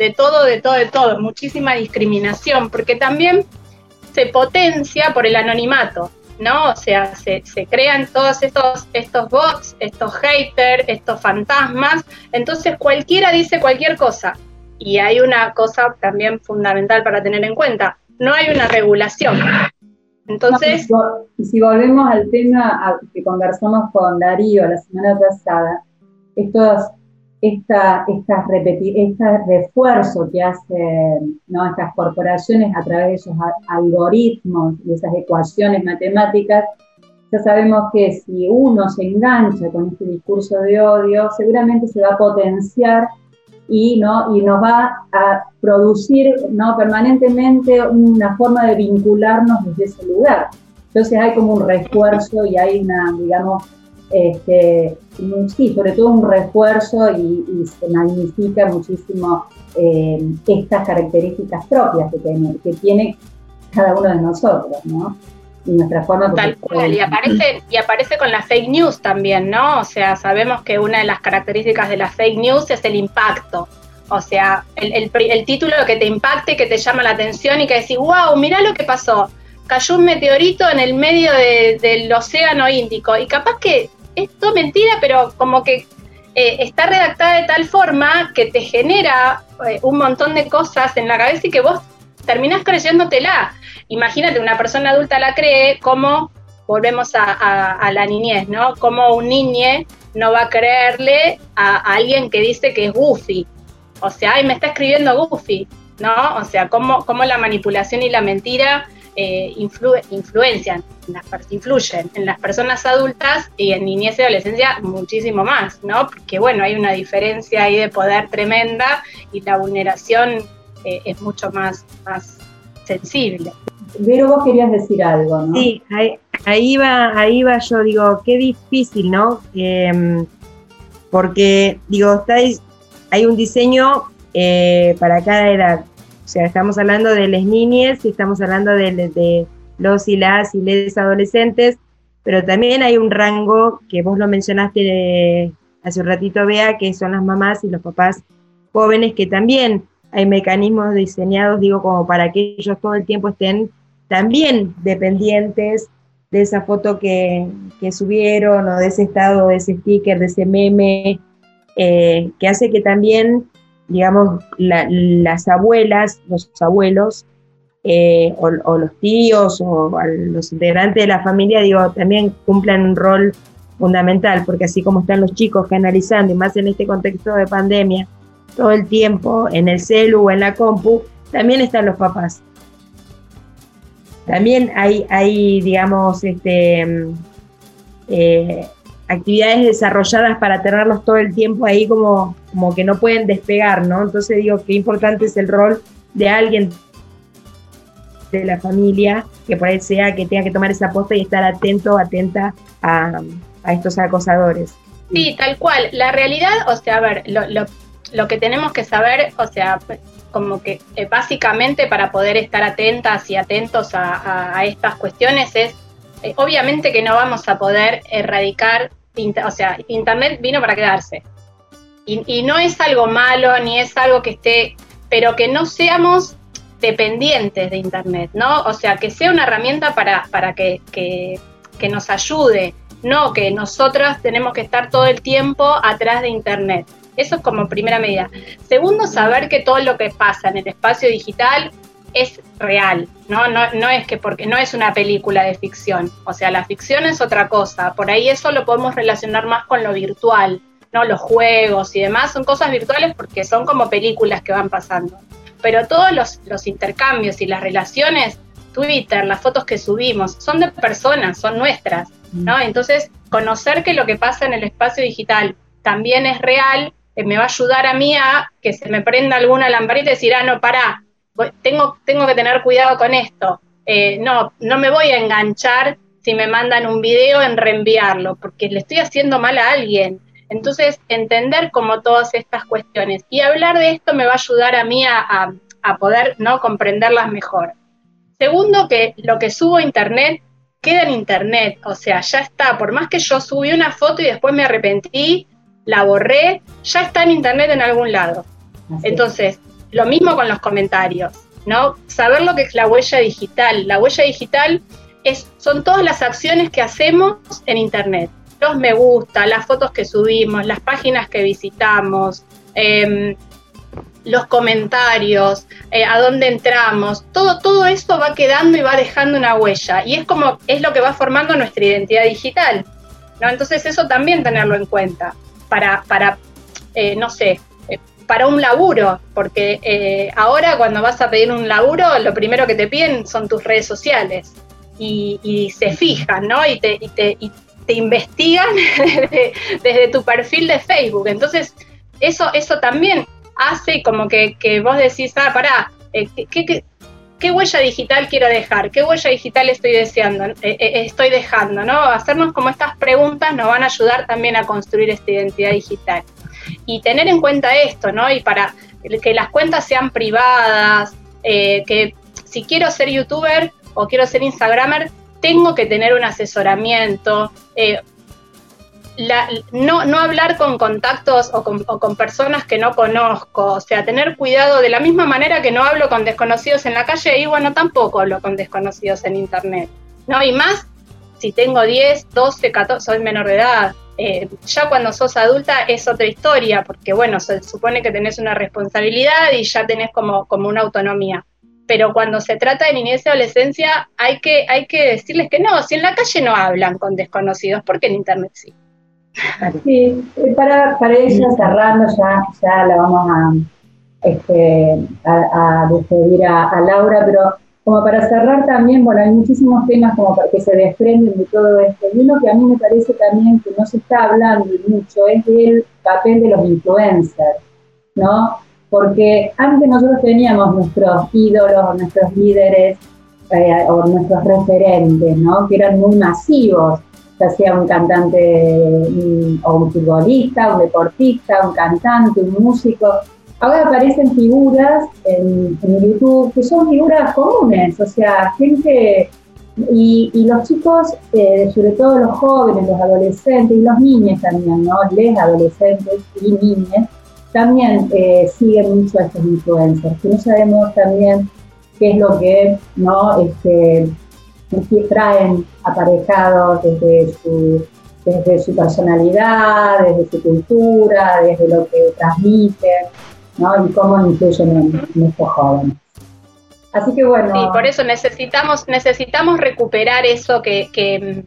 muchísima discriminación, porque también se potencia por el anonimato, ¿no? O sea, se crean todos estos bots, estos haters, estos fantasmas, entonces cualquiera dice cualquier cosa. Y hay una cosa también fundamental para tener en cuenta, no hay una regulación. Entonces, y si volvemos al tema que conversamos con Darío la semana pasada, este refuerzo que hacen, ¿no?, estas corporaciones a través de esos algoritmos y esas ecuaciones matemáticas, ya sabemos que si uno se engancha con este discurso de odio, seguramente se va a potenciar y nos va a producir, ¿no?, permanentemente una forma de vincularnos desde ese lugar. Entonces hay como un refuerzo y hay una, digamos, sí, sobre todo un refuerzo y se magnifica muchísimo estas características propias que tiene cada uno de nosotros, ¿no? Y nuestra forma... Tal cual, y aparece con las fake news también, ¿no? O sea, sabemos que una de las características de las fake news es el impacto. O sea, el título que te impacte, que te llama la atención y que decís, wow, mirá lo que pasó. Cayó un meteorito en el medio del océano Índico. Y capaz que es todo mentira, pero como que está redactada de tal forma que te genera un montón de cosas en la cabeza y que vos terminás creyéndotela. Imagínate, una persona adulta la cree, como volvemos a la niñez, ¿no? Como un niñe no va a creerle a alguien que dice que es Goofy. O sea, ay, me está escribiendo Goofy, ¿no? O sea, cómo la manipulación y la mentira influyen en las personas adultas y en niñez y adolescencia muchísimo más, ¿no? Porque, bueno, hay una diferencia ahí de poder tremenda y la vulneración es mucho más sensible. Vero, vos querías decir algo, ¿no? Sí, ahí va yo, digo, qué difícil, ¿no? Porque, digo, hay un diseño para cada edad. O sea, estamos hablando de las niñas y estamos hablando de los y las y les adolescentes, pero también hay un rango que vos lo mencionaste hace un ratito, Bea, que son las mamás y los papás jóvenes, que también hay mecanismos diseñados, digo, como para que ellos todo el tiempo estén también dependientes de esa foto que subieron, o de ese estado, de ese sticker, de ese meme, que hace que también, digamos, las abuelas, los abuelos, o los tíos, o los integrantes de la familia, digo, también cumplan un rol fundamental, porque así como están los chicos canalizando, y más en este contexto de pandemia, todo el tiempo en el celu o en la compu, también están los papás. También hay digamos, actividades desarrolladas para tenerlos todo el tiempo ahí como que no pueden despegar, ¿no? Entonces digo, qué importante es el rol de alguien de la familia, que por ahí sea que tenga que tomar esa posta y estar atenta a estos acosadores. Sí, tal cual. La realidad, o sea, a ver, lo que tenemos que saber, o sea, como que básicamente para poder estar atentas y atentos a estas cuestiones es, obviamente que no vamos a poder erradicar, o sea, Internet vino para quedarse. Y no es algo malo, ni es algo que esté, pero que no seamos dependientes de Internet, ¿no? O sea, que sea una herramienta para que nos ayude, no que nosotras tenemos que estar todo el tiempo atrás de Internet. Eso es como primera medida. Segundo, saber que todo lo que pasa en el espacio digital es real, ¿no? No es que porque no es una película de ficción. O sea, la ficción es otra cosa. Por ahí eso lo podemos relacionar más con lo virtual, ¿no? Los juegos y demás son cosas virtuales porque son como películas que van pasando. Pero todos los intercambios y las relaciones, Twitter, las fotos que subimos, son de personas, son nuestras, ¿no? Entonces, conocer que lo que pasa en el espacio digital también es real, me va a ayudar a mí a que se me prenda alguna lamparita y decir, no, pará, tengo que tener cuidado con esto. No me voy a enganchar si me mandan un video en reenviarlo, porque le estoy haciendo mal a alguien. Entonces, entender como todas estas cuestiones. Y hablar de esto me va a ayudar a mí a poder, ¿no?, comprenderlas mejor. Segundo, que lo que subo a Internet queda en Internet. O sea, ya está. Por más que yo subí una foto y después me arrepentí, la borré, ya está en Internet en algún lado. Entonces, lo mismo con los comentarios, ¿no? Saber lo que es la huella digital. La huella digital son todas las acciones que hacemos en Internet. Los me gusta, las fotos que subimos, las páginas que visitamos, los comentarios, a dónde entramos, todo eso va quedando y va dejando una huella. Y es lo que va formando nuestra identidad digital, ¿no? Entonces eso también tenerlo en cuenta para no sé, para un laburo, porque ahora cuando vas a pedir un laburo, lo primero que te piden son tus redes sociales y se fijan, ¿no? Y te investigan desde tu perfil de Facebook. Entonces, eso también hace como que vos decís, pará, ¿qué huella digital quiero dejar? ¿Qué huella digital estoy dejando, ¿no? Hacernos como estas preguntas nos van a ayudar también a construir esta identidad digital. Y tener en cuenta esto, ¿no? Y para que las cuentas sean privadas, que si quiero ser youtuber o quiero ser instagramer, tengo que tener un asesoramiento. no hablar con contactos o con personas que no conozco, o sea, tener cuidado de la misma manera que no hablo con desconocidos en la calle y bueno, tampoco hablo con desconocidos en internet, ¿no? Y más si tengo 10, 12, 14, soy menor de edad. Ya cuando sos adulta es otra historia, porque bueno, se supone que tenés una responsabilidad y ya tenés como una autonomía. Pero cuando se trata de niñez y adolescencia hay que decirles que no, si en la calle no hablan con desconocidos, porque en internet sí. Sí, para ella cerrando, ya la vamos a despedir a Laura, pero como para cerrar también, bueno, hay muchísimos temas como que se desprenden de todo esto. Y uno que a mí me parece también que no se está hablando mucho es del papel de los influencers, ¿no? Porque antes nosotros teníamos nuestros ídolos, nuestros líderes o nuestros referentes, ¿no? Que eran muy masivos, ya sea un cantante o un futbolista, un deportista, un cantante, un músico. Ahora aparecen figuras en YouTube que son figuras comunes, o sea, gente, y los chicos, sobre todo los jóvenes, los adolescentes y los niños también, ¿no? Les adolescentes y niñas también siguen mucho a estos influencers, que no sabemos también qué es lo que, ¿no? Que traen aparejados desde su personalidad, desde su cultura, desde lo que transmiten, ¿no? Y cómo influyen en estos jóvenes. Así que bueno. Sí, por eso necesitamos recuperar eso que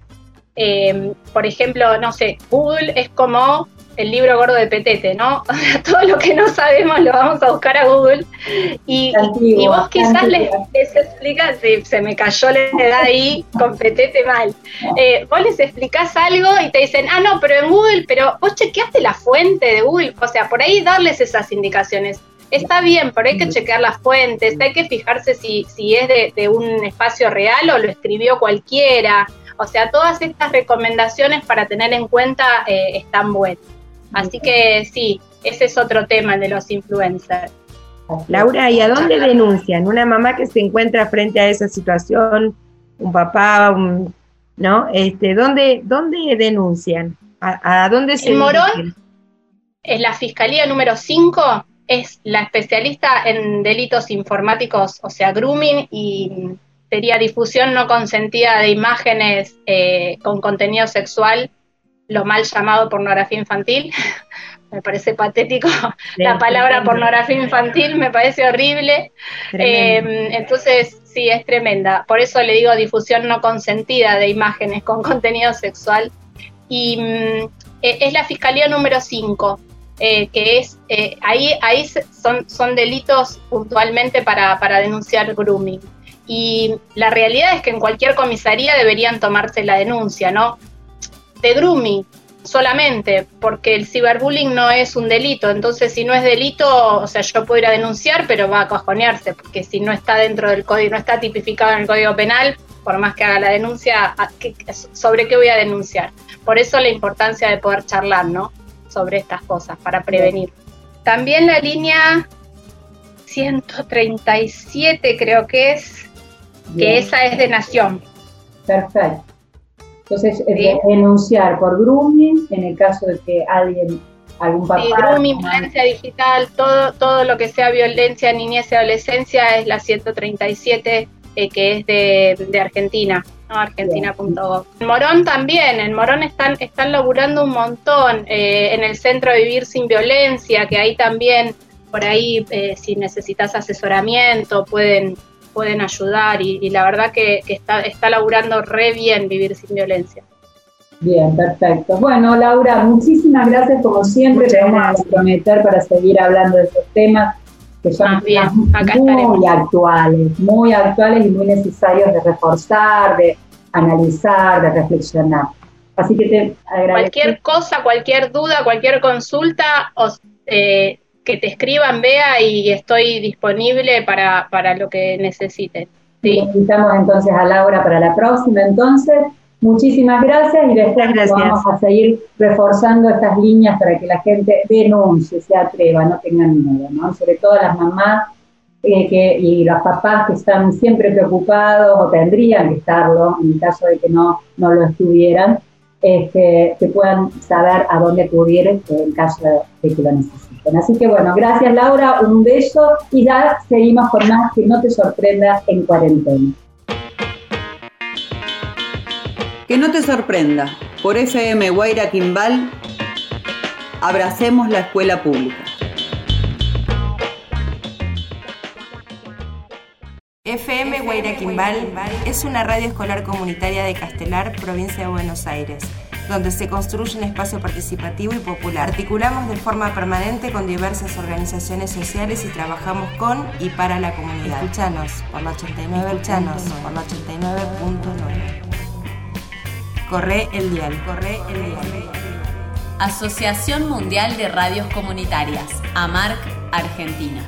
por ejemplo, no sé, Google es como el libro gordo de Petete, ¿no? O sea, todo lo que no sabemos lo vamos a buscar a Google y vos quizás les explicás, sí, se me cayó la edad ahí con Petete mal, vos les explicás algo y te dicen, no, pero en Google, pero vos chequeaste la fuente de Google, o sea, por ahí darles esas indicaciones. Está bien, pero hay que chequear las fuentes, hay que fijarse si es de un espacio real o lo escribió cualquiera, o sea, todas estas recomendaciones para tener en cuenta están buenas. Así que sí, ese es otro tema de los influencers. Laura, ¿y a dónde denuncian? Una mamá que se encuentra frente a esa situación, un papá, ¿no? ¿Dónde denuncian? ¿A dónde se dirigen? Morón, es la Fiscalía número 5, es la especialista en delitos informáticos, o sea, grooming, y sería difusión no consentida de imágenes con contenido sexual, lo mal llamado pornografía infantil. Me parece patético, la palabra pornografía infantil me parece horrible. Entonces, sí, es tremenda. Por eso le digo difusión no consentida de imágenes con contenido sexual. Y es la Fiscalía número 5, que es, ahí son delitos puntualmente para denunciar grooming. Y la realidad es que en cualquier comisaría deberían tomarse la denuncia, ¿no? De grooming solamente, porque el ciberbullying no es un delito, entonces si no es delito, o sea, yo puedo ir a denunciar, pero va a cajonearse, porque si no está dentro del código, no está tipificado en el Código Penal, por más que haga la denuncia, ¿sobre qué voy a denunciar? Por eso la importancia de poder charlar, ¿no? Sobre estas cosas, para prevenir. También la línea 137 creo que es, que esa es de Nación. Perfecto. Entonces, denunciar por grooming, en el caso de que algún papá... Sí, grooming, violencia digital, todo lo que sea violencia, niñez y adolescencia es la 137, que es de Argentina, ¿no? Argentina.gov. En Morón también, en Morón están laburando un montón, en el Centro de Vivir Sin Violencia, que ahí también, por ahí, si necesitas asesoramiento, pueden ayudar y la verdad que está laburando re bien Vivir Sin Violencia. Bien, perfecto. Bueno, Laura, muchísimas gracias como siempre. Te vamos a comprometer para seguir hablando de estos temas que son muy actuales y muy necesarios de reforzar, de analizar, de reflexionar. Así que te agradezco. Cualquier cosa, cualquier duda, cualquier consulta, que te escriban, Bea, y estoy disponible para lo que necesiten. ¿Sí? Invitamos entonces a Laura para la próxima. Entonces, muchísimas gracias y después vamos a seguir reforzando estas líneas para que la gente denuncie, se atreva, no tengan miedo, ¿no? Sobre todo las mamás y los papás que están siempre preocupados o tendrían que estarlo en caso de que no lo estuvieran. que puedan saber a dónde acudir en caso de que lo necesiten. Así que bueno, gracias Laura, un beso y ya seguimos con más Que no te sorprenda en cuarentena. Que no te sorprenda, por FM Guaira Quimbal, abracemos la escuela pública. FM Guaira Quimbal es una radio escolar comunitaria de Castelar, provincia de Buenos Aires, donde se construye un espacio participativo y popular. Articulamos de forma permanente con diversas organizaciones sociales y trabajamos con y para la comunidad. Escuchanos por la 89.9. Corre el dial. Asociación Mundial de Radios Comunitarias, AMARC, Argentina.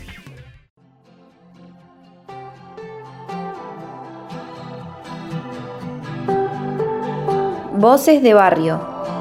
Voces de Barrio.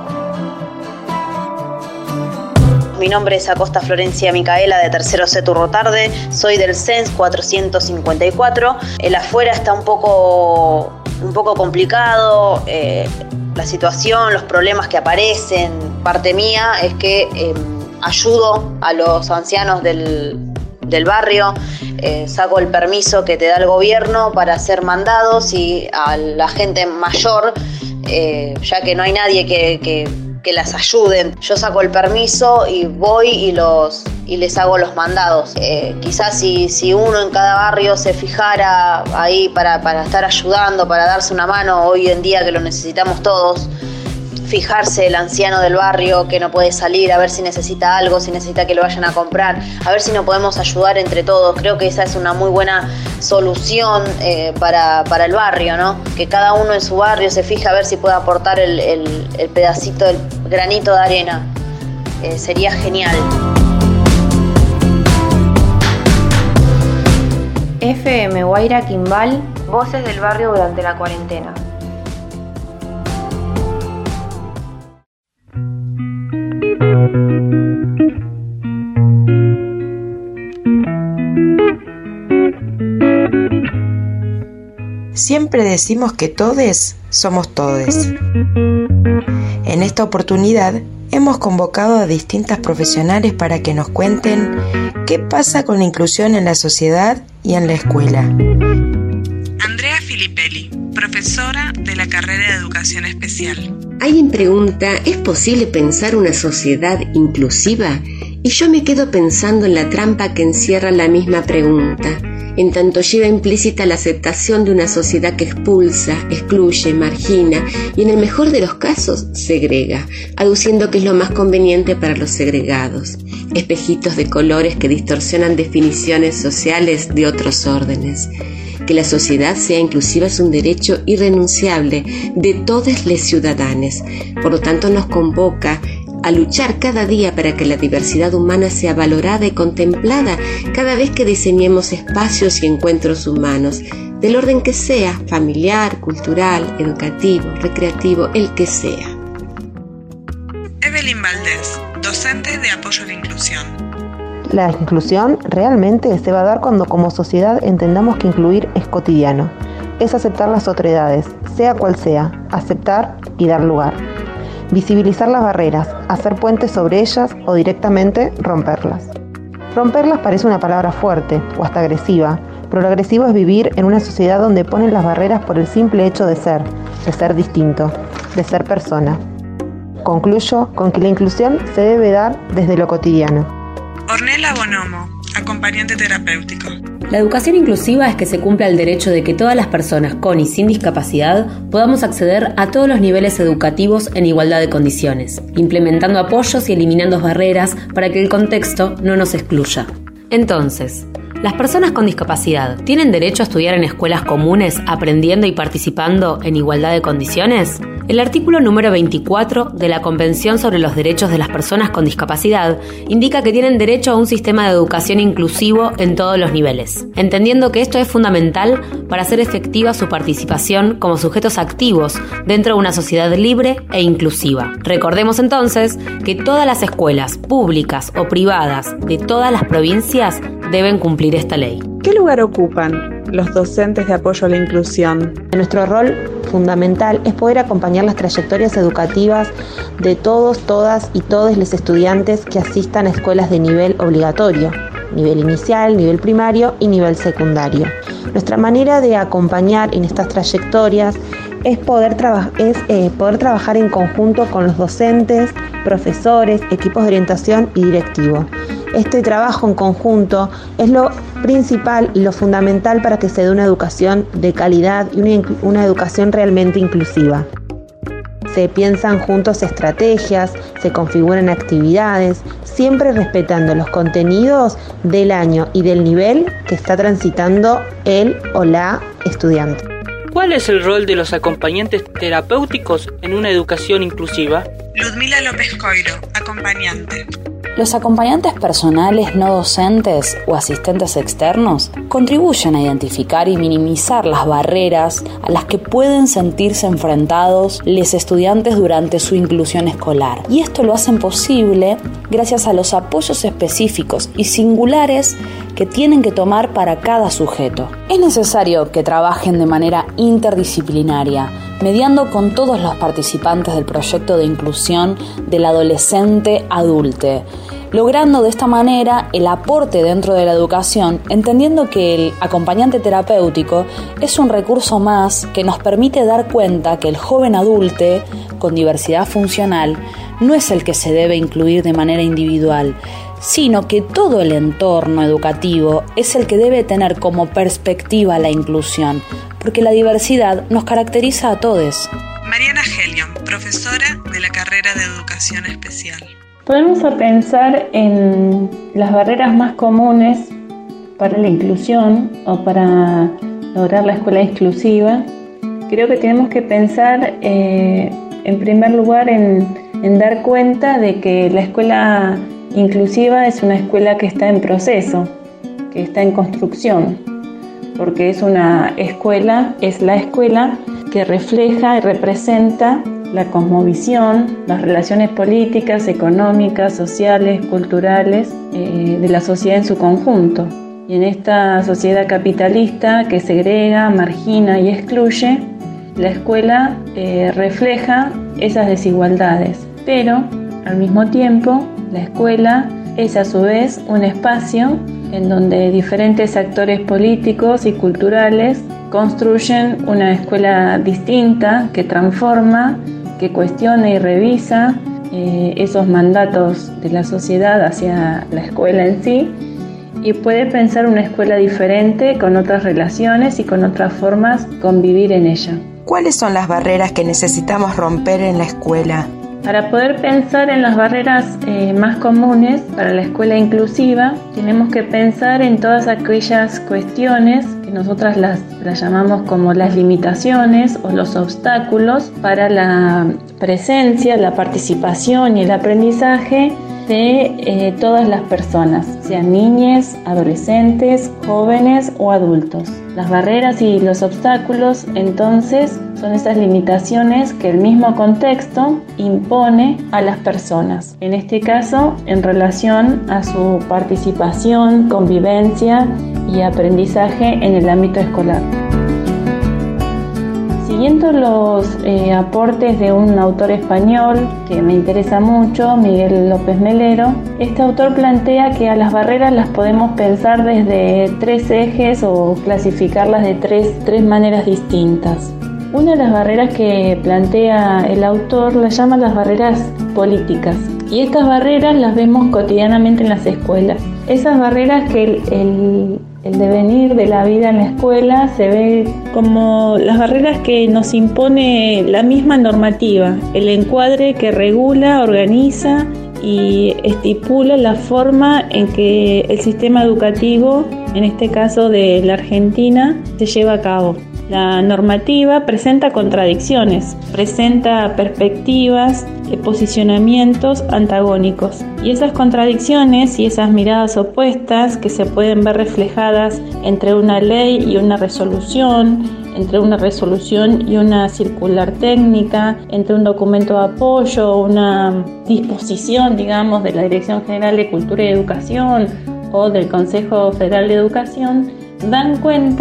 Mi nombre es Acosta Florencia Micaela, de tercero C turno tarde, soy del CENS 454. El afuera está un poco complicado, la situación, los problemas que aparecen. Parte mía es que ayudo a los ancianos del barrio, saco el permiso que te da el gobierno para hacer mandados, y a la gente mayor, ya que no hay nadie que las ayuden, yo saco el permiso y voy y les hago los mandados. Quizás si uno en cada barrio se fijara ahí para estar ayudando, para darse una mano hoy en día que lo necesitamos todos, fijarse el anciano del barrio que no puede salir, a ver si necesita algo, si necesita que lo vayan a comprar, a ver si nos podemos ayudar entre todos. Creo que esa es una muy buena solución para el barrio, ¿no? Que cada uno en su barrio se fije a ver si puede aportar el pedacito, el granito de arena. Sería genial. FM Guaira Quimbal, Voces del Barrio durante la cuarentena. Siempre decimos que todes somos todes. En esta oportunidad hemos convocado a distintas profesionales para que nos cuenten qué pasa con la inclusión en la sociedad y en la escuela. Andrea Filippelli, profesora de la carrera de Educación Especial. Alguien pregunta, ¿es posible pensar una sociedad inclusiva? Y yo me quedo pensando en la trampa que encierra la misma pregunta, en tanto lleva implícita la aceptación de una sociedad que expulsa, excluye, margina y en el mejor de los casos segrega, aduciendo que es lo más conveniente para los segregados, espejitos de colores que distorsionan definiciones sociales de otros órdenes. Que la sociedad sea inclusiva es un derecho irrenunciable de todos los ciudadanos, por lo tanto nos convoca a luchar cada día para que la diversidad humana sea valorada y contemplada cada vez que diseñemos espacios y encuentros humanos, del orden que sea, familiar, cultural, educativo, recreativo, el que sea. Evelyn Valdés, docente de apoyo a la inclusión. La inclusión realmente se va a dar cuando como sociedad entendamos que incluir es cotidiano, es aceptar las otredades, sea cual sea, aceptar y dar lugar. Visibilizar las barreras, hacer puentes sobre ellas o directamente romperlas. Romperlas parece una palabra fuerte o hasta agresiva, pero lo agresivo es vivir en una sociedad donde ponen las barreras por el simple hecho de ser distinto, de ser persona. Concluyo con que la inclusión se debe dar desde lo cotidiano. Ornella Bonomo, acompañante terapéutico. La educación inclusiva es que se cumpla el derecho de que todas las personas con y sin discapacidad podamos acceder a todos los niveles educativos en igualdad de condiciones, implementando apoyos y eliminando barreras para que el contexto no nos excluya. Entonces, ¿las personas con discapacidad tienen derecho a estudiar en escuelas comunes aprendiendo y participando en igualdad de condiciones? El artículo número 24 de la Convención sobre los Derechos de las Personas con Discapacidad indica que tienen derecho a un sistema de educación inclusivo en todos los niveles, entendiendo que esto es fundamental para hacer efectiva su participación como sujetos activos dentro de una sociedad libre e inclusiva. Recordemos entonces que todas las escuelas públicas o privadas de todas las provincias deben cumplir esta ley. ¿Qué lugar ocupan los docentes de apoyo a la inclusión? Nuestro rol fundamental es poder acompañar las trayectorias educativas de todos, todas y todos los estudiantes que asistan a escuelas de nivel obligatorio, nivel inicial, nivel primario y nivel secundario. Nuestra manera de acompañar en estas trayectorias es poder trabajar en conjunto con los docentes, profesores, equipos de orientación y directivo. Este trabajo en conjunto es lo principal y lo fundamental para que se dé una educación de calidad y una educación realmente inclusiva. Se piensan juntos estrategias, se configuran actividades, siempre respetando los contenidos del año y del nivel que está transitando el o la estudiante. ¿Cuál es el rol de los acompañantes terapéuticos en una educación inclusiva? Ludmila López Coiro, acompañante. Los acompañantes personales no docentes o asistentes externos contribuyen a identificar y minimizar las barreras a las que pueden sentirse enfrentados los estudiantes durante su inclusión escolar. Y esto lo hacen posible gracias a los apoyos específicos y singulares que tienen que tomar para cada sujeto. Es necesario que trabajen de manera interdisciplinaria, mediando con todos los participantes del proyecto de inclusión del adolescente adulte, logrando de esta manera el aporte dentro de la educación, entendiendo que el acompañante terapéutico es un recurso más que nos permite dar cuenta que el joven adulte con diversidad funcional no es el que se debe incluir de manera individual, sino que todo el entorno educativo es el que debe tener como perspectiva la inclusión, porque la diversidad nos caracteriza a todos. Mariana Helion, profesora de la carrera de Educación Especial. Podemos pensar en las barreras más comunes para la inclusión o para lograr la escuela inclusiva. Creo que tenemos que pensar en primer lugar en dar cuenta de que la escuela inclusiva es una escuela que está en proceso, que está en construcción, porque es la escuela que refleja y representa la cosmovisión, las relaciones políticas, económicas, sociales, culturales de la sociedad en su conjunto. Y en esta sociedad capitalista que segrega, margina y excluye, la escuela refleja esas desigualdades, pero al mismo tiempo la escuela es a su vez un espacio en donde diferentes actores políticos y culturales construyen una escuela distinta que transforma, que cuestiona y revisa esos mandatos de la sociedad hacia la escuela en sí, y puede pensar una escuela diferente con otras relaciones y con otras formas de convivir en ella. ¿Cuáles son las barreras que necesitamos romper en la escuela? Para poder pensar en las barreras más comunes para la escuela inclusiva, tenemos que pensar en todas aquellas cuestiones que nosotras las llamamos como las limitaciones o los obstáculos para la presencia, la participación y el aprendizaje de todas las personas, sean niñas, adolescentes, jóvenes o adultos. Las barreras y los obstáculos, entonces, son esas limitaciones que el mismo contexto impone a las personas, en este caso en relación a su participación, convivencia y aprendizaje en el ámbito escolar. Siguiendo los aportes de un autor español que me interesa mucho, Miguel López Melero, este autor plantea que a las barreras las podemos pensar desde tres ejes o clasificarlas de tres maneras distintas. Una de las barreras que plantea el autor las llama las barreras políticas, y estas barreras las vemos cotidianamente en las escuelas. Esas barreras que el devenir de la vida en la escuela se ve como las barreras que nos impone la misma normativa, el encuadre que regula, organiza y estipula la forma en que el sistema educativo, en este caso de la Argentina, se lleva a cabo. La normativa presenta contradicciones, presenta perspectivas, posicionamientos antagónicos. Y esas contradicciones y esas miradas opuestas que se pueden ver reflejadas entre una ley y una resolución, entre una resolución y una circular técnica, entre un documento de apoyo, una disposición, digamos, de la Dirección General de Cultura y Educación o del Consejo Federal de Educación, dan cuenta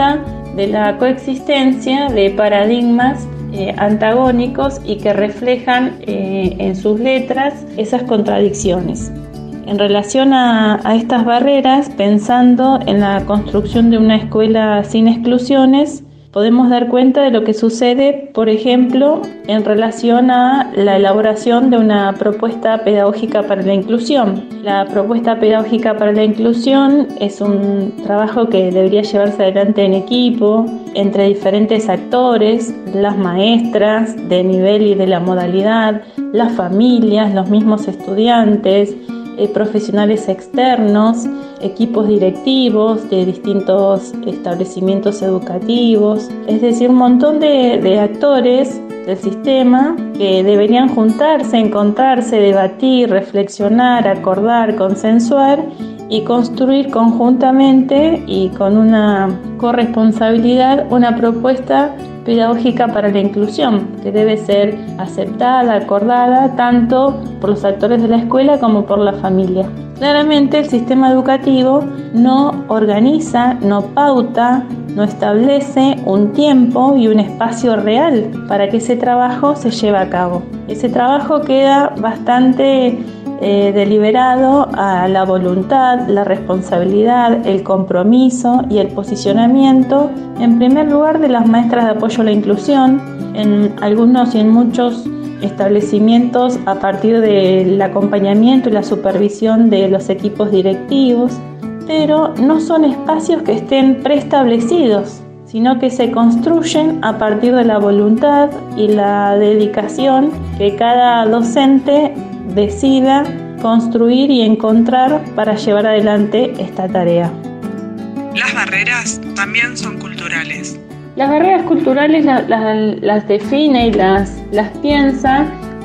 de la coexistencia de paradigmas antagónicos y que reflejan en sus letras esas contradicciones. En relación a estas barreras, pensando en la construcción de una escuela sin exclusiones, podemos dar cuenta de lo que sucede, por ejemplo, en relación a la elaboración de una propuesta pedagógica para la inclusión. La propuesta pedagógica para la inclusión es un trabajo que debería llevarse adelante en equipo, entre diferentes actores, las maestras de nivel y de la modalidad, las familias, los mismos estudiantes, profesionales externos, equipos directivos de distintos establecimientos educativos, es decir, un montón de actores del sistema que deberían juntarse, encontrarse, debatir, reflexionar, acordar, consensuar y construir conjuntamente y con una corresponsabilidad una propuesta pedagógica para la inclusión, que debe ser aceptada, acordada, tanto por los actores de la escuela como por la familia. Claramente el sistema educativo no organiza, no pauta, no establece un tiempo y un espacio real para que ese trabajo se lleve a cabo. Ese trabajo queda bastante deliberado a la voluntad, la responsabilidad, el compromiso y el posicionamiento, en primer lugar, de las maestras de apoyo a la inclusión, en algunos y en muchos establecimientos a partir del acompañamiento y la supervisión de los equipos directivos, pero no son espacios que estén preestablecidos, sino que se construyen a partir de la voluntad y la dedicación que cada docente decida construir y encontrar para llevar adelante esta tarea. Las barreras también son culturales. Las barreras culturales las define y las piensa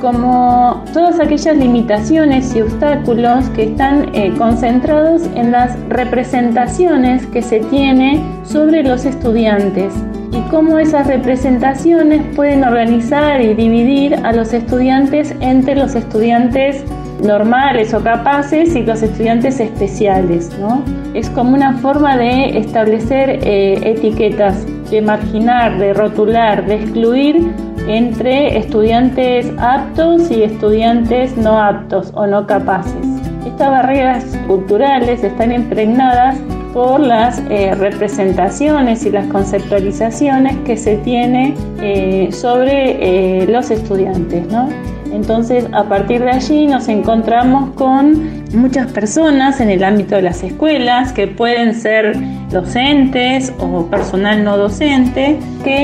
como todas aquellas limitaciones y obstáculos que están concentrados en las representaciones que se tiene sobre los estudiantes y cómo esas representaciones pueden organizar y dividir a los estudiantes entre los estudiantes normales o capaces y los estudiantes especiales, ¿no? Es como una forma de establecer etiquetas, de marginar, de rotular, de excluir entre estudiantes aptos y estudiantes no aptos o no capaces. Estas barreras culturales están impregnadas por las representaciones y las conceptualizaciones que se tiene sobre los estudiantes, ¿no? Entonces, a partir de allí nos encontramos con muchas personas en el ámbito de las escuelas que pueden ser docentes o personal no docente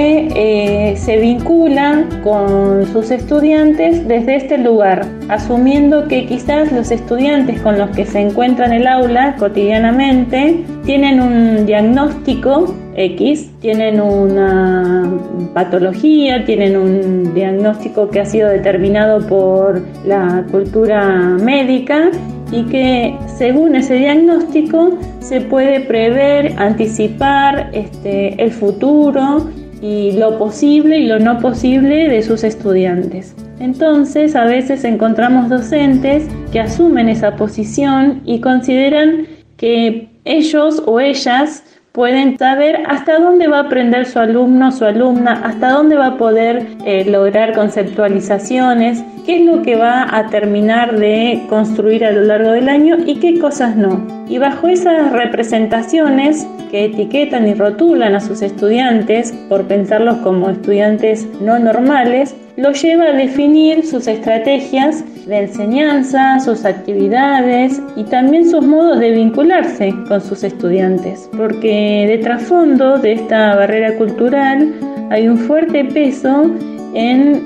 que se vinculan con sus estudiantes desde este lugar, asumiendo que quizás los estudiantes con los que se encuentran en el aula cotidianamente tienen un diagnóstico X, tienen una patología, tienen un diagnóstico que ha sido determinado por la cultura médica y que según ese diagnóstico se puede prever, anticipar el futuro y lo posible y lo no posible de sus estudiantes. Entonces, a veces encontramos docentes que asumen esa posición y consideran que ellos o ellas pueden saber hasta dónde va a aprender su alumno o su alumna, hasta dónde va a poder lograr conceptualizaciones, qué es lo que va a terminar de construir a lo largo del año y qué cosas no. Y bajo esas representaciones que etiquetan y rotulan a sus estudiantes por pensarlos como estudiantes no normales, los lleva a definir sus estrategias de enseñanza, sus actividades y también sus modos de vincularse con sus estudiantes. Porque de trasfondo de esta barrera cultural hay un fuerte peso en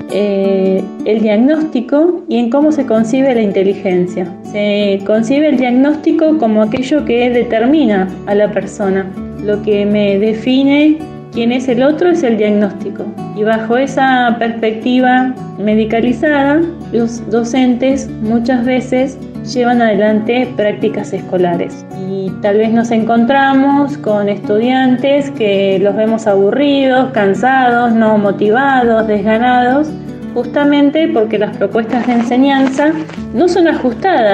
el diagnóstico y en cómo se concibe la inteligencia. Se concibe el diagnóstico como aquello que determina a la persona. Lo que me define quién es el otro es el diagnóstico. Y bajo esa perspectiva medicalizada, los docentes muchas veces llevan adelante prácticas escolares. Y tal vez nos encontramos con estudiantes que los vemos aburridos, cansados, no motivados, desganados, justamente porque las propuestas de enseñanza no son ajustadas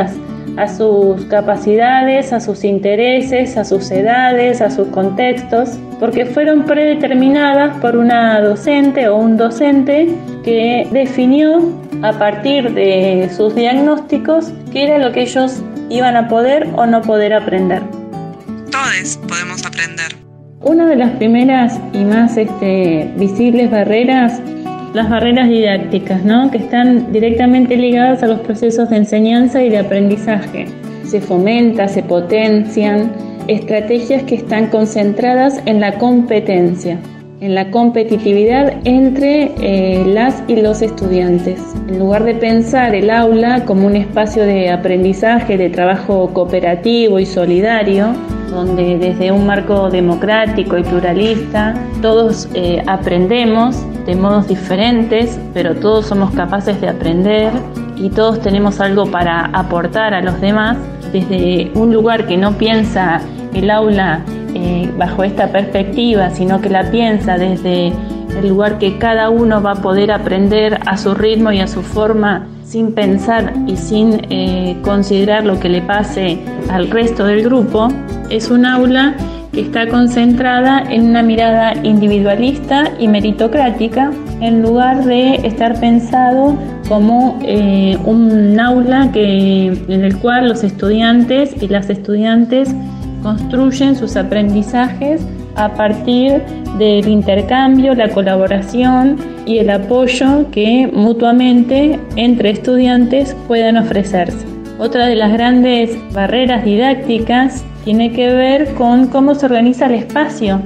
a sus capacidades, a sus intereses, a sus edades, a sus contextos, porque fueron predeterminadas por una docente o un docente que definió a partir de sus diagnósticos qué era lo que ellos iban a poder o no poder aprender. Todos podemos aprender. Una de las primeras y más visibles barreras, las barreras didácticas, ¿no? Que están directamente ligadas a los procesos de enseñanza y de aprendizaje. Se fomenta, se potencian estrategias que están concentradas en la competencia, en la competitividad entre las y los estudiantes. En lugar de pensar el aula como un espacio de aprendizaje, de trabajo cooperativo y solidario, donde desde un marco democrático y pluralista todos aprendemos de modos diferentes, pero todos somos capaces de aprender y todos tenemos algo para aportar a los demás, desde un lugar que no piensa el aula bajo esta perspectiva, sino que la piensa desde el lugar que cada uno va a poder aprender a su ritmo y a su forma, sin pensar y sin considerar lo que le pase al resto del grupo. Es un aula que está concentrada en una mirada individualista y meritocrática, en lugar de estar pensado como un aula en el cual los estudiantes y las estudiantes construyen sus aprendizajes a partir del intercambio, la colaboración y el apoyo que mutuamente entre estudiantes puedan ofrecerse. Otra de las grandes barreras didácticas tiene que ver con cómo se organiza el espacio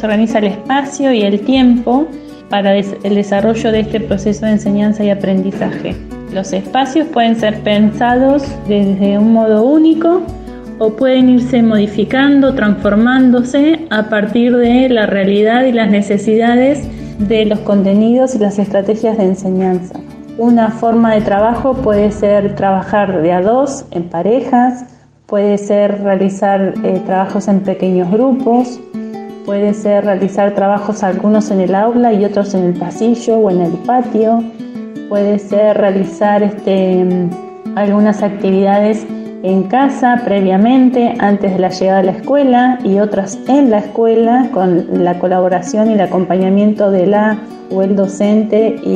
y el tiempo para el desarrollo de este proceso de enseñanza y aprendizaje. Los espacios pueden ser pensados desde un modo único o pueden irse modificando, transformándose a partir de la realidad y las necesidades de los contenidos y las estrategias de enseñanza. Una forma de trabajo puede ser trabajar de a dos, en parejas, puede ser realizar trabajos en pequeños grupos, puede ser realizar trabajos algunos en el aula y otros en el pasillo o en el patio, puede ser realizar algunas actividades en casa previamente, antes de la llegada a la escuela, y otras en la escuela con la colaboración y el acompañamiento de la o el docente y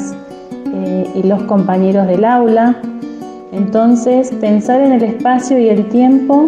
los compañeros del aula. Entonces, pensar en el espacio y el tiempo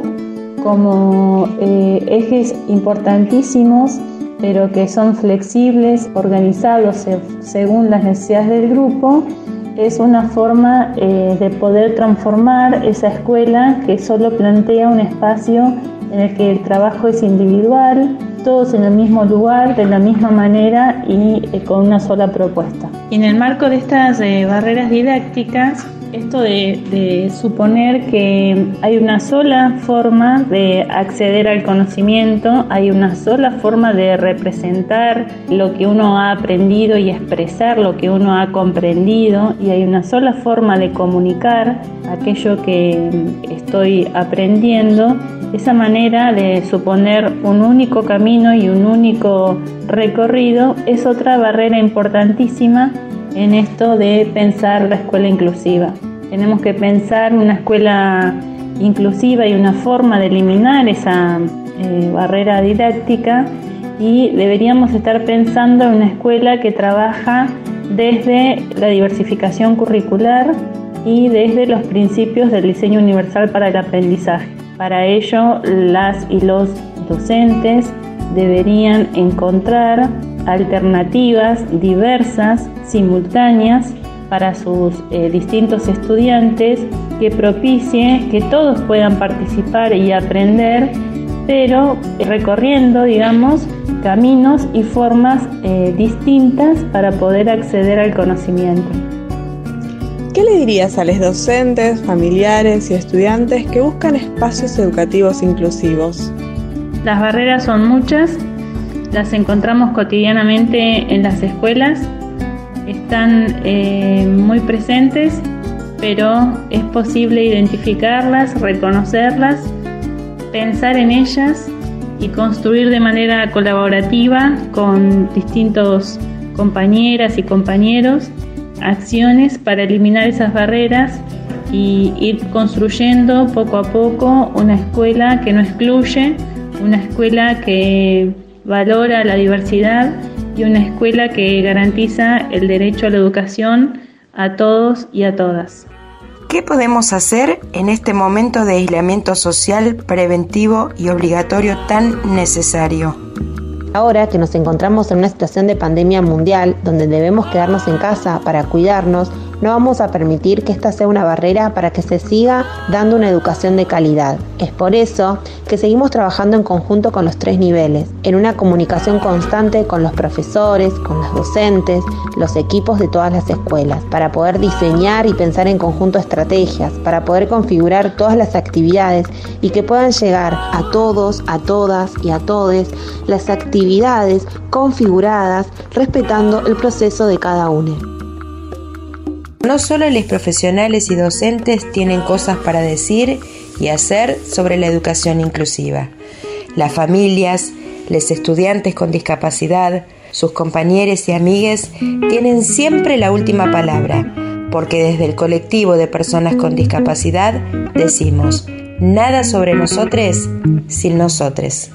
como ejes importantísimos, pero que son flexibles, organizados según las necesidades del grupo, es una forma de poder transformar esa escuela que solo plantea un espacio en el que el trabajo es individual, todos en el mismo lugar, de la misma manera y con una sola propuesta. Y en el marco de estas barreras didácticas, esto de suponer que hay una sola forma de acceder al conocimiento, hay una sola forma de representar lo que uno ha aprendido y expresar lo que uno ha comprendido, y hay una sola forma de comunicar aquello que estoy aprendiendo. Esa manera de suponer un único camino y un único recorrido es otra barrera importantísima en esto de pensar la escuela inclusiva. Tenemos que pensar una escuela inclusiva y una forma de eliminar esa barrera didáctica, y deberíamos estar pensando en una escuela que trabaja desde la diversificación curricular y desde los principios del diseño universal para el aprendizaje. Para ello, las y los docentes deberían encontrar alternativas diversas, simultáneas, para sus distintos estudiantes, que propicie que todos puedan participar y aprender, pero recorriendo, caminos y formas distintas para poder acceder al conocimiento. ¿Qué le dirías a los docentes, familiares y estudiantes que buscan espacios educativos inclusivos? Las barreras son muchas, las encontramos cotidianamente en las escuelas, están muy presentes, pero es posible identificarlas, reconocerlas, pensar en ellas y construir de manera colaborativa con distintos compañeras y compañeros acciones para eliminar esas barreras y ir construyendo poco a poco una escuela que no excluye, una escuela que valora la diversidad y una escuela que garantiza el derecho a la educación a todos y a todas. ¿Qué podemos hacer en este momento de aislamiento social preventivo y obligatorio tan necesario? Ahora que nos encontramos en una situación de pandemia mundial donde debemos quedarnos en casa para cuidarnos, no vamos a permitir que esta sea una barrera para que se siga dando una educación de calidad. Es por eso que seguimos trabajando en conjunto con los 3 niveles, en una comunicación constante con los profesores, con los docentes, los equipos de todas las escuelas, para poder diseñar y pensar en conjunto estrategias, para poder configurar todas las actividades y que puedan llegar a todos, a todas y a todes las actividades configuradas respetando el proceso de cada uno. No solo los profesionales y docentes tienen cosas para decir y hacer sobre la educación inclusiva. Las familias, los estudiantes con discapacidad, sus compañeros y amigues tienen siempre la última palabra, porque desde el colectivo de personas con discapacidad decimos, nada sobre nosotros sin nosotros.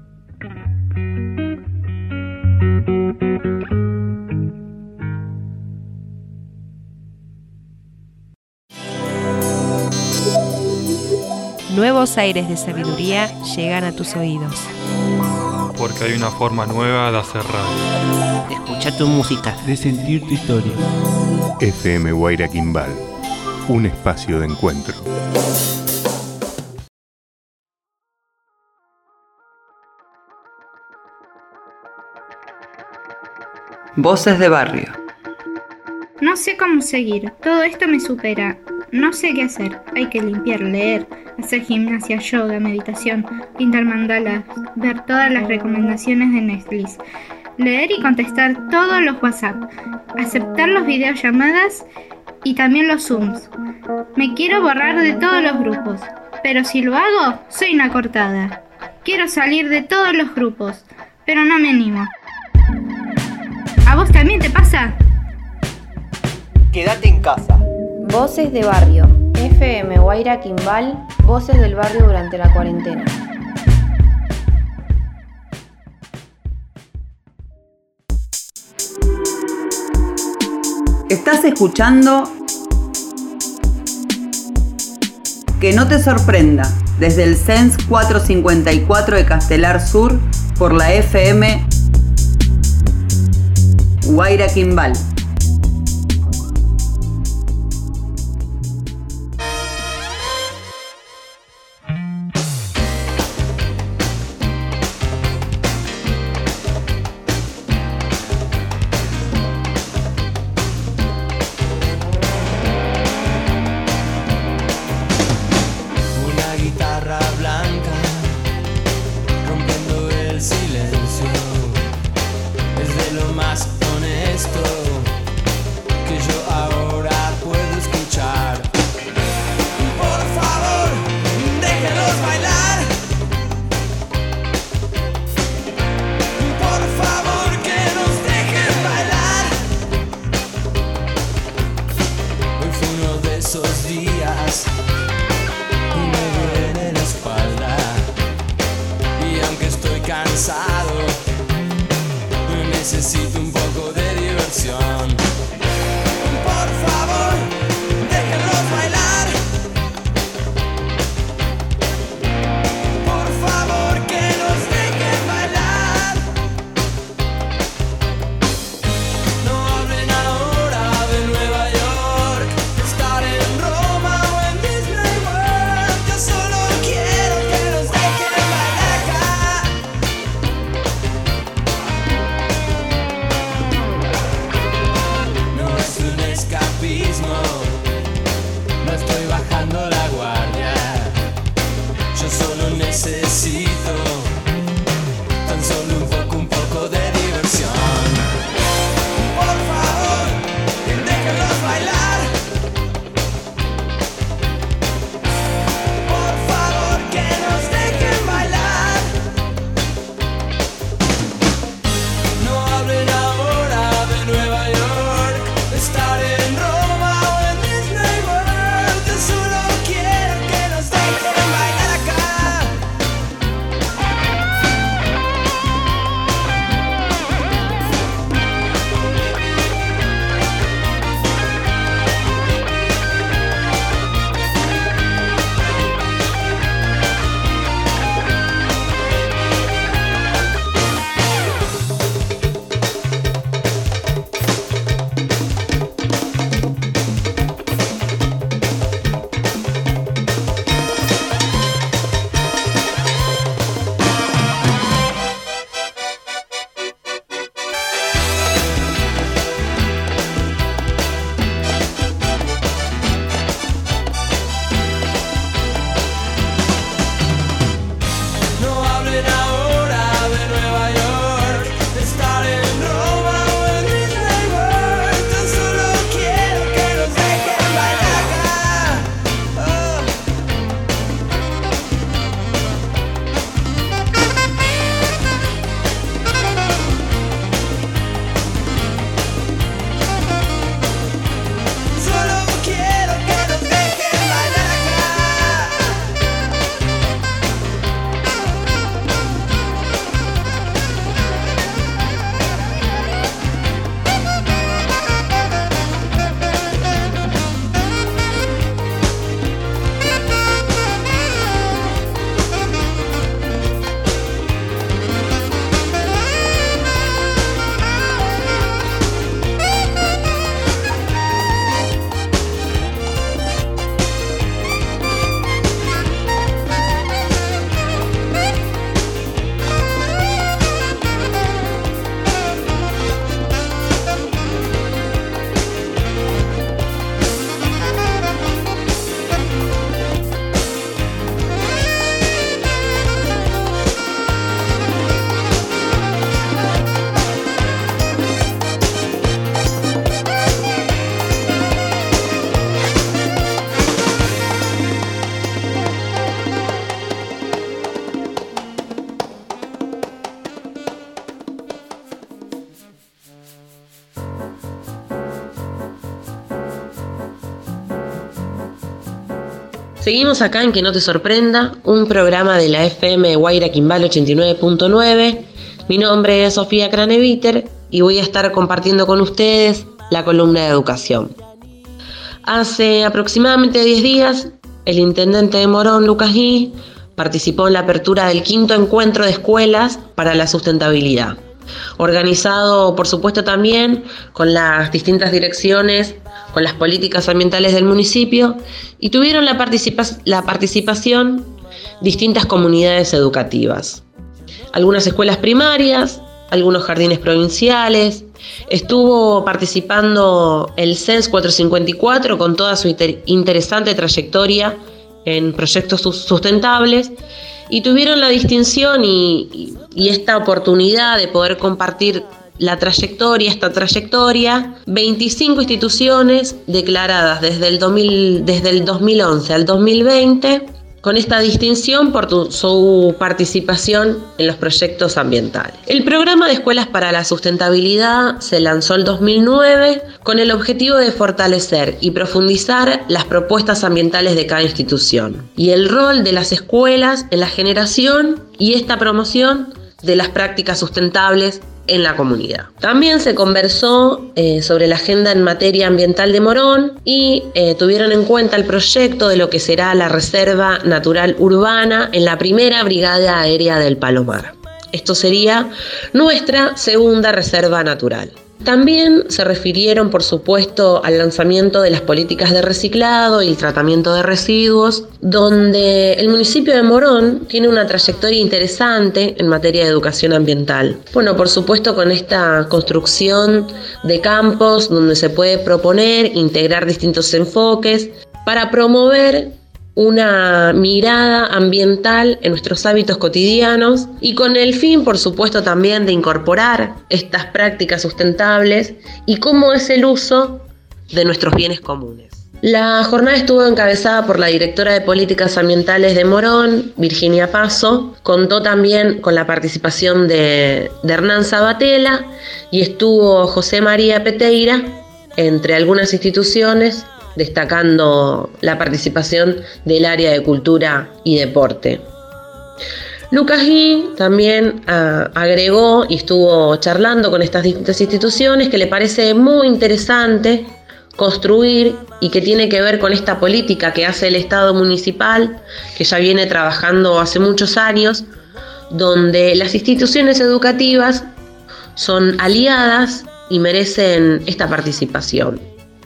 Nuevos aires de sabiduría llegan a tus oídos. Porque hay una forma nueva de hacer radio. De escuchar tu música. De sentir tu historia. FM Guaira Quimbal, un espacio de encuentro. Voces de barrio. No sé cómo seguir, todo esto me supera. No sé qué hacer, hay que limpiar, leer, hacer gimnasia, yoga, meditación, pintar mandalas, ver todas las recomendaciones de Netflix, leer y contestar todos los WhatsApp, aceptar los videollamadas y también los Zooms. Me quiero borrar de todos los grupos, pero si lo hago, soy una cortada. Quiero salir de todos los grupos, pero no me animo. ¿A vos también te pasa? Quédate en casa. Voces de barrio. FM Guaira Quimbal. Voces del barrio durante la cuarentena. Estás escuchando Que no te sorprenda, desde el CENS 454 de Castelar Sur por la FM Guaira Quimbal. Necesito un poco de diversión. Por favor, déjenlos bailar. Por favor, que los dejen bailar. No hablen ahora de Nueva York, estar en Roma o en Disney World. Yo solo quiero que los dejen bailar acá. Seguimos acá en Que No Te Sorprenda, un programa de la FM Guaira Quimbal 89.9. Mi nombre es Sofía Craneviter y voy a estar compartiendo con ustedes la columna de educación. Hace aproximadamente 10 días, el intendente de Morón, Lucas Gui, participó en la apertura del 5º encuentro de escuelas para la sustentabilidad, organizado por supuesto también con las distintas direcciones, con las políticas ambientales del municipio, y tuvieron la participación distintas comunidades educativas. Algunas escuelas primarias, algunos jardines provinciales, estuvo participando el CENS 454 con toda su interesante trayectoria en proyectos sustentables, y tuvieron la distinción y esta oportunidad de poder compartir esta trayectoria, 25 instituciones declaradas desde el 2011 al 2020, con esta distinción por su participación en los proyectos ambientales. El programa de Escuelas para la Sustentabilidad se lanzó en 2009 con el objetivo de fortalecer y profundizar las propuestas ambientales de cada institución y el rol de las escuelas en la generación y esta promoción de las prácticas sustentables en la comunidad. También se conversó sobre la agenda en materia ambiental de Morón y tuvieron en cuenta el proyecto de lo que será la Reserva Natural Urbana en la primera Brigada Aérea del Palomar. Esto sería nuestra segunda reserva natural. También se refirieron, por supuesto, al lanzamiento de las políticas de reciclado y el tratamiento de residuos, donde el municipio de Morón tiene una trayectoria interesante en materia de educación ambiental. Bueno, por supuesto, con esta construcción de campos donde se puede proponer, integrar distintos enfoques para promover una mirada ambiental en nuestros hábitos cotidianos y con el fin, por supuesto, también de incorporar estas prácticas sustentables y cómo es el uso de nuestros bienes comunes. La jornada estuvo encabezada por la directora de Políticas Ambientales de Morón, Virginia Paso. Contó también con la participación de Hernán Sabatella y estuvo José María Peteira, entre algunas instituciones, destacando la participación del área de cultura y deporte. Lucas Gui también agregó y estuvo charlando con estas distintas instituciones que le parece muy interesante construir y que tiene que ver con esta política que hace el Estado municipal, que ya viene trabajando hace muchos años, donde las instituciones educativas son aliadas y merecen esta participación.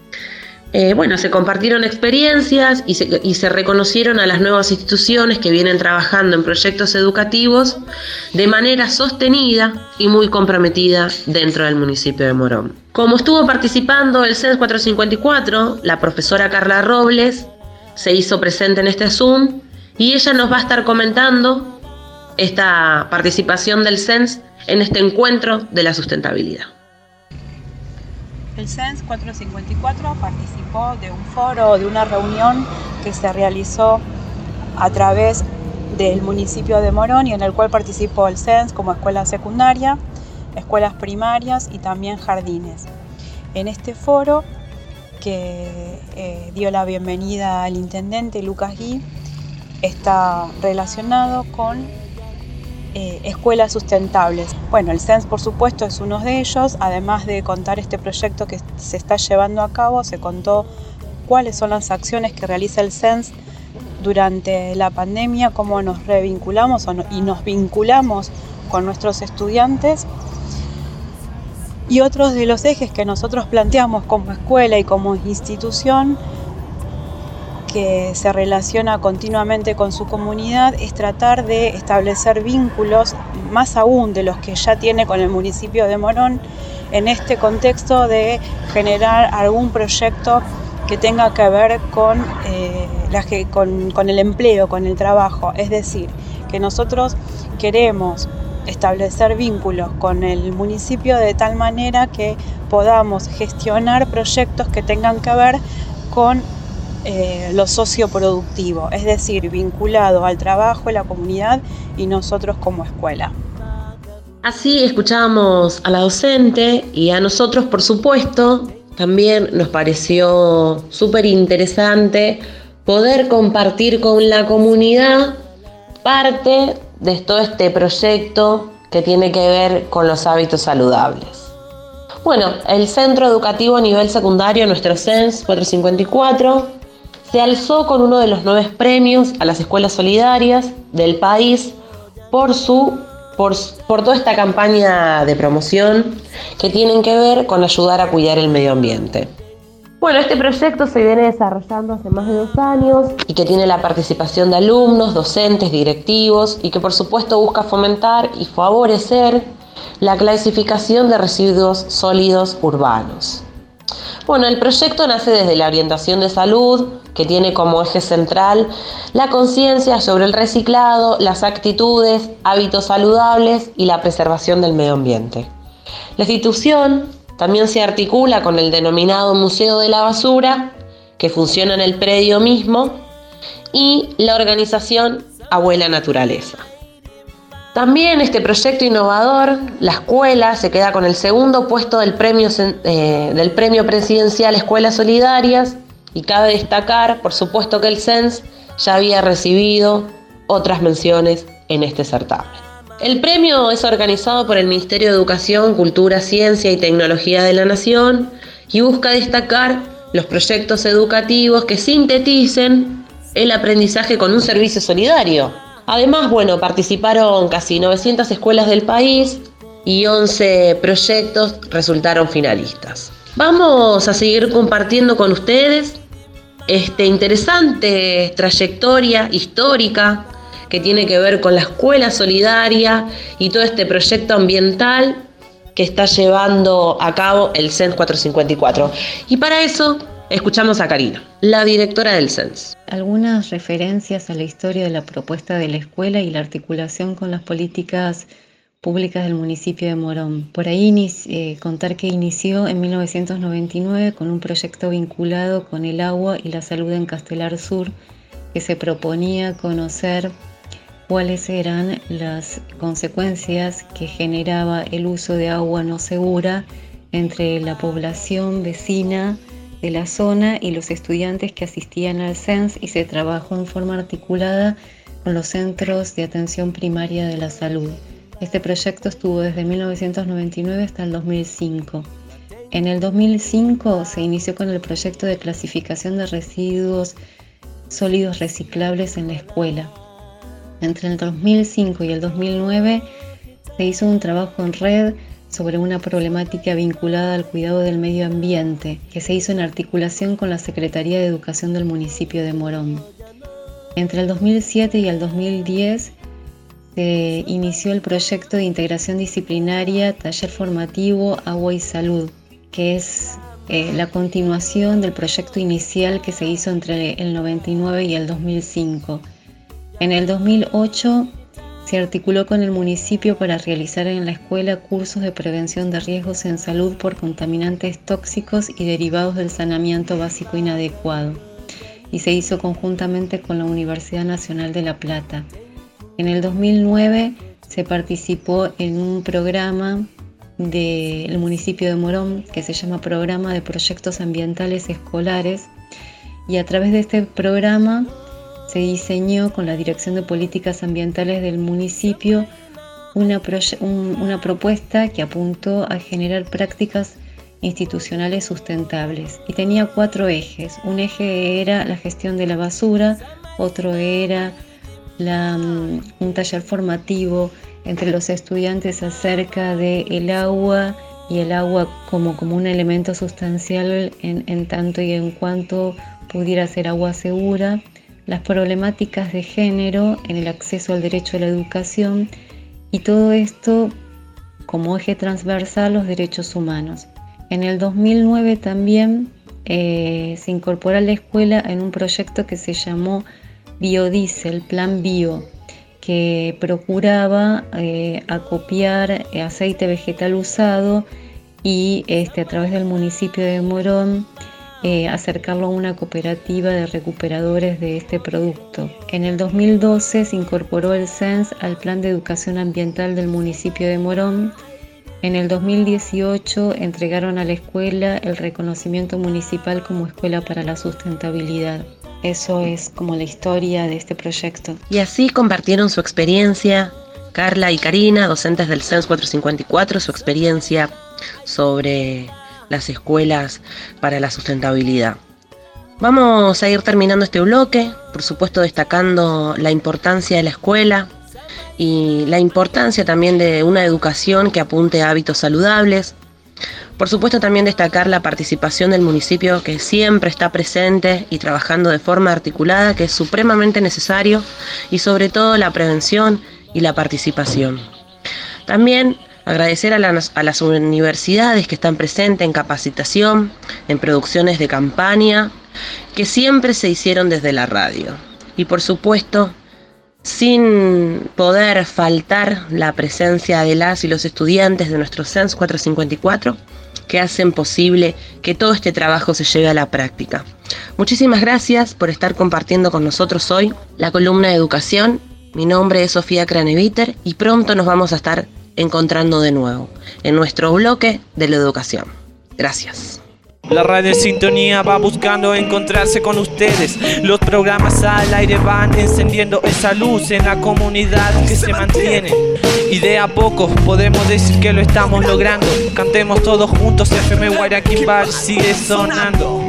Se compartieron experiencias y se reconocieron a las nuevas instituciones que vienen trabajando en proyectos educativos de manera sostenida y muy comprometida dentro del municipio de Morón. Como estuvo participando el CENS 454, la profesora Carla Robles se hizo presente en este Zoom y ella nos va a estar comentando esta participación del CENS en este encuentro de la sustentabilidad. El CENS 454 participó de un foro, de una reunión que se realizó a través del municipio de Morón y en el cual participó el CENS como escuela secundaria, escuelas primarias y también jardines. En este foro, que dio la bienvenida al intendente Lucas Gui, está relacionado con escuelas sustentables. Bueno, el CENS por supuesto es uno de ellos. Además de contar este proyecto que se está llevando a cabo, se contó cuáles son las acciones que realiza el CENS durante la pandemia, cómo nos revinculamos y nos vinculamos con nuestros estudiantes. Y otros de los ejes que nosotros planteamos como escuela y como institución, que se relaciona continuamente con su comunidad, es tratar de establecer vínculos más aún de los que ya tiene con el municipio de Morón, en este contexto de generar algún proyecto que tenga que ver con el empleo, con el trabajo. Es decir, que nosotros queremos establecer vínculos con el municipio de tal manera que podamos gestionar proyectos que tengan que ver con lo socioproductivo, es decir, vinculado al trabajo, a la comunidad y nosotros como escuela. Así escuchábamos a la docente y a nosotros, por supuesto, también nos pareció súper interesante poder compartir con la comunidad parte de todo este proyecto que tiene que ver con los hábitos saludables. Bueno, el centro educativo a nivel secundario, nuestro CENS 454, se alzó con uno de los 9 premios a las escuelas solidarias del país por toda esta campaña de promoción que tienen que ver con ayudar a cuidar el medio ambiente. Bueno, este proyecto se viene desarrollando hace más de 2 años y que tiene la participación de alumnos, docentes, directivos y que por supuesto busca fomentar y favorecer la clasificación de residuos sólidos urbanos. Bueno, el proyecto nace desde la orientación de salud, que tiene como eje central la conciencia sobre el reciclado, las actitudes, hábitos saludables y la preservación del medio ambiente. La institución también se articula con el denominado Museo de la Basura, que funciona en el predio mismo, y la organización Abuela Naturaleza. También este proyecto innovador, la escuela se queda con el segundo puesto del premio presidencial Escuelas Solidarias, y cabe destacar, por supuesto, que el CENS ya había recibido otras menciones en este certamen. El premio es organizado por el Ministerio de Educación, Cultura, Ciencia y Tecnología de la Nación y busca destacar los proyectos educativos que sinteticen el aprendizaje con un servicio solidario. Además, participaron casi 900 escuelas del país y 11 proyectos resultaron finalistas. Vamos a seguir compartiendo con ustedes esta interesante trayectoria histórica que tiene que ver con la escuela solidaria y todo este proyecto ambiental que está llevando a cabo el CENS 454. Y para eso escuchamos a Karina, la directora del CENS. Algunas referencias a la historia de la propuesta de la escuela y la articulación con las políticas públicas del municipio de Morón. Por ahí contar que inició en 1999 con un proyecto vinculado con el agua y la salud en Castelar Sur, que se proponía conocer cuáles eran las consecuencias que generaba el uso de agua no segura entre la población vecina de la zona y los estudiantes que asistían al CENS, y se trabajó en forma articulada con los centros de atención primaria de la salud. Este proyecto estuvo desde 1999 hasta el 2005. En el 2005 se inició con el proyecto de clasificación de residuos sólidos reciclables en la escuela. Entre el 2005 y el 2009 se hizo un trabajo en red sobre una problemática vinculada al cuidado del medio ambiente, que se hizo en articulación con la Secretaría de Educación del municipio de Morón. Entre el 2007 y el 2010 se inició el proyecto de integración disciplinaria Taller Formativo Agua y Salud, que es la continuación del proyecto inicial que se hizo entre el 99 y el 2005. En el 2008 se articuló con el municipio para realizar en la escuela cursos de prevención de riesgos en salud por contaminantes tóxicos y derivados del saneamiento básico inadecuado, y se hizo conjuntamente con la Universidad Nacional de La Plata. En el 2009 se participó en un programa del municipio de Morón que se llama Programa de Proyectos Ambientales Escolares, y a través de este programa se diseñó con la Dirección de Políticas Ambientales del municipio una propuesta que apuntó a generar prácticas institucionales sustentables, y tenía 4 ejes. Un eje era la gestión de la basura, otro era un taller formativo entre los estudiantes acerca del agua y el agua como un elemento sustancial en tanto y en cuanto pudiera ser agua segura, las problemáticas de género en el acceso al derecho a la educación, y todo esto como eje transversal los derechos humanos. En el 2009 también se incorporó a la escuela en un proyecto que se llamó Biodiesel, Plan Bio, que procuraba acopiar aceite vegetal usado y a través del municipio de Morón acercarlo a una cooperativa de recuperadores de este producto. En el 2012 se incorporó el CENS al Plan de Educación Ambiental del municipio de Morón. En el 2018 entregaron a la escuela el reconocimiento municipal como Escuela para la Sustentabilidad. Eso es como la historia de este proyecto. Y así compartieron su experiencia Carla y Karina, docentes del CENS 454, su experiencia sobre las escuelas para la sustentabilidad. Vamos a ir terminando este bloque, por supuesto destacando la importancia de la escuela y la importancia también de una educación que apunte a hábitos saludables. Por supuesto también destacar la participación del municipio, que siempre está presente y trabajando de forma articulada, que es supremamente necesario, y sobre todo la prevención y la participación. También agradecer a las universidades que están presentes en capacitación, en producciones de campaña, que siempre se hicieron desde la radio. Y por supuesto, sin poder faltar la presencia de las y los estudiantes de nuestro CENS 454, que hacen posible que todo este trabajo se lleve a la práctica. Muchísimas gracias por estar compartiendo con nosotros hoy la columna de educación. Mi nombre es Sofía Craneviter y pronto nos vamos a estar encontrando de nuevo en nuestro bloque de la educación. Gracias. La radio en sintonía va buscando encontrarse con ustedes. Los programas al aire van encendiendo esa luz en la comunidad que se mantiene. Y de a poco podemos decir que lo estamos logrando. Cantemos todos juntos, FM Guairaquimbal sigue sonando.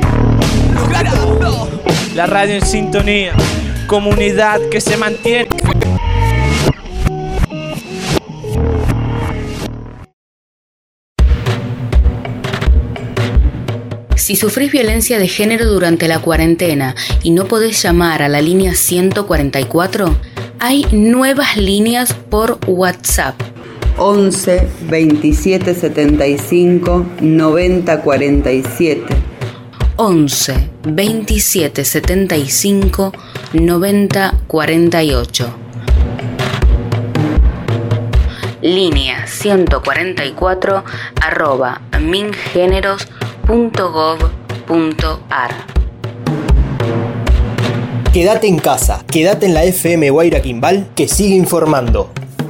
La radio en sintonía, comunidad que se mantiene. Si sufrís violencia de género durante la cuarentena y no podés llamar a la línea 144, hay nuevas líneas por WhatsApp. 11 27 75 90 47. 11 27 75 90 48. Línea 144 @mingéneros.gov.ar. Quédate en casa, quédate en la FM Guairaquimbal que sigue informando.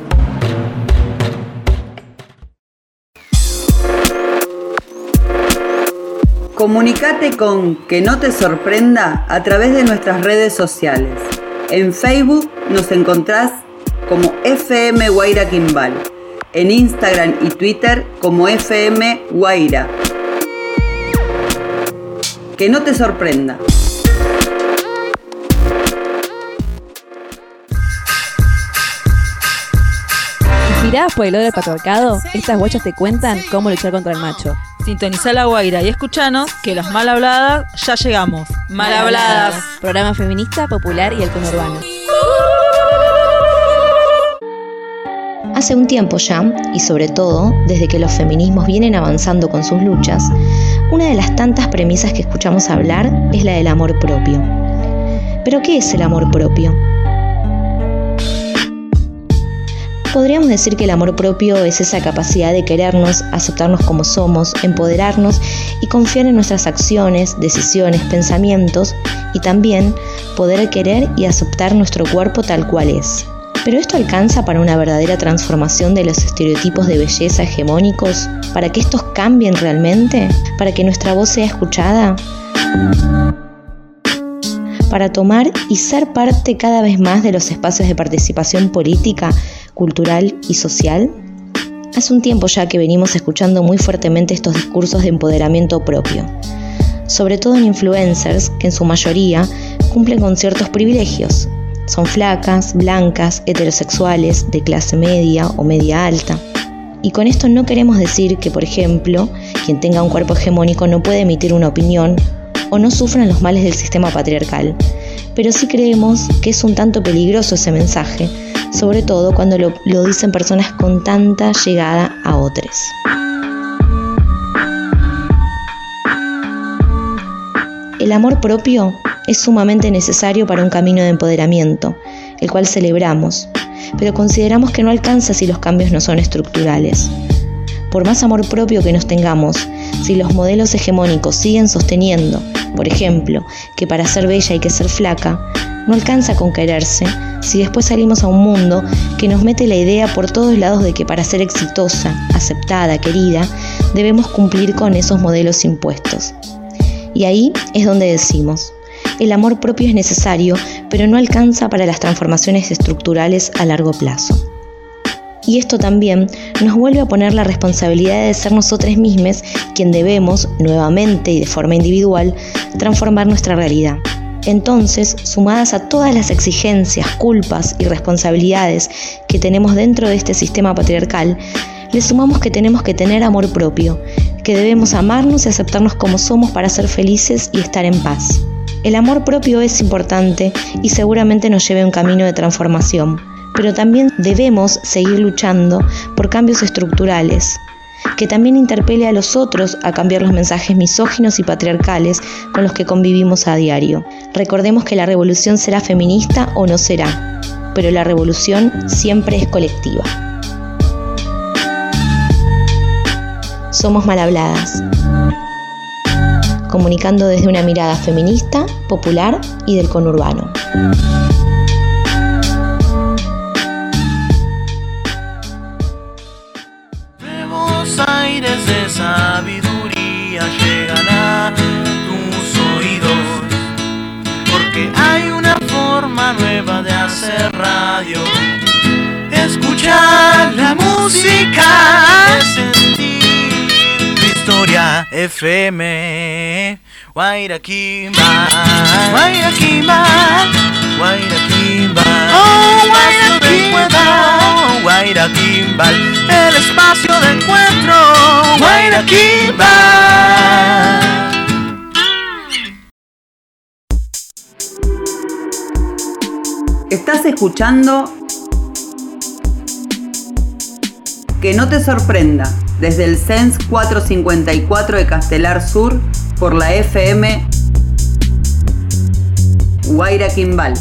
Comunicate con Que No Te Sorprenda a través de nuestras redes sociales. En Facebook nos encontrás como FM Guairaquimbal, en Instagram y Twitter como FM Guaira. Que no te sorprenda. ¿Inspiradas por el odio del patriarcado? Estas guachas te cuentan cómo luchar contra el macho. Sintonizá La Guaira y escuchanos que las mal habladas ya llegamos. Mal habladas. Programa feminista, popular y el conurbano. Hace un tiempo ya, y sobre todo desde que los feminismos vienen avanzando con sus luchas, una de las tantas premisas que escuchamos hablar es la del amor propio. ¿Pero qué es el amor propio? Podríamos decir que el amor propio es esa capacidad de querernos, aceptarnos como somos, empoderarnos y confiar en nuestras acciones, decisiones, pensamientos y también poder querer y aceptar nuestro cuerpo tal cual es. ¿Pero esto alcanza para una verdadera transformación de los estereotipos de belleza hegemónicos? ¿Para que estos cambien realmente? ¿Para que nuestra voz sea escuchada? ¿Para tomar y ser parte cada vez más de los espacios de participación política, cultural y social? Hace un tiempo ya que venimos escuchando muy fuertemente estos discursos de empoderamiento propio, sobre todo en influencers que en su mayoría cumplen con ciertos privilegios. Son flacas, blancas, heterosexuales, de clase media o media alta. Y con esto no queremos decir que, por ejemplo, quien tenga un cuerpo hegemónico no puede emitir una opinión o no sufran los males del sistema patriarcal. Pero sí creemos que es un tanto peligroso ese mensaje, sobre todo cuando lo dicen personas con tanta llegada a otros. El amor propio es sumamente necesario para un camino de empoderamiento, el cual celebramos, pero consideramos que no alcanza si los cambios no son estructurales. Por más amor propio que nos tengamos, si los modelos hegemónicos siguen sosteniendo, por ejemplo, que para ser bella hay que ser flaca, no alcanza con quererse si después salimos a un mundo que nos mete la idea por todos lados de que para ser exitosa, aceptada, querida, debemos cumplir con esos modelos impuestos. Y ahí es donde decimos, el amor propio es necesario, pero no alcanza para las transformaciones estructurales a largo plazo. Y esto también nos vuelve a poner la responsabilidad de ser nosotros mismos quien debemos, nuevamente y de forma individual, transformar nuestra realidad. Entonces, sumadas a todas las exigencias, culpas y responsabilidades que tenemos dentro de este sistema patriarcal, le sumamos que tenemos que tener amor propio, que debemos amarnos y aceptarnos como somos para ser felices y estar en paz. El amor propio es importante y seguramente nos lleve a un camino de transformación, pero también debemos seguir luchando por cambios estructurales, que también interpele a los otros a cambiar los mensajes misóginos y patriarcales con los que convivimos a diario. Recordemos que la revolución será feminista o no será, pero la revolución siempre es colectiva. Somos Mal Habladas, comunicando desde una mirada feminista, popular y del conurbano. Aires de sabiduría llegan a tus oídos, porque hay una forma nueva de hacer radio. Escuchar la música, sentir tu historia. FM Guaira Quimbal, Guaira Quimbal, Guaira Quimbal, oh Guaira Quimbal, Guaira Quimbal, el espacio de encuentro, Guaira Quimbal. Estás escuchando Que no te sorprenda, desde el CENS 454 de Castelar Sur, por la FM Guaira Quimbal.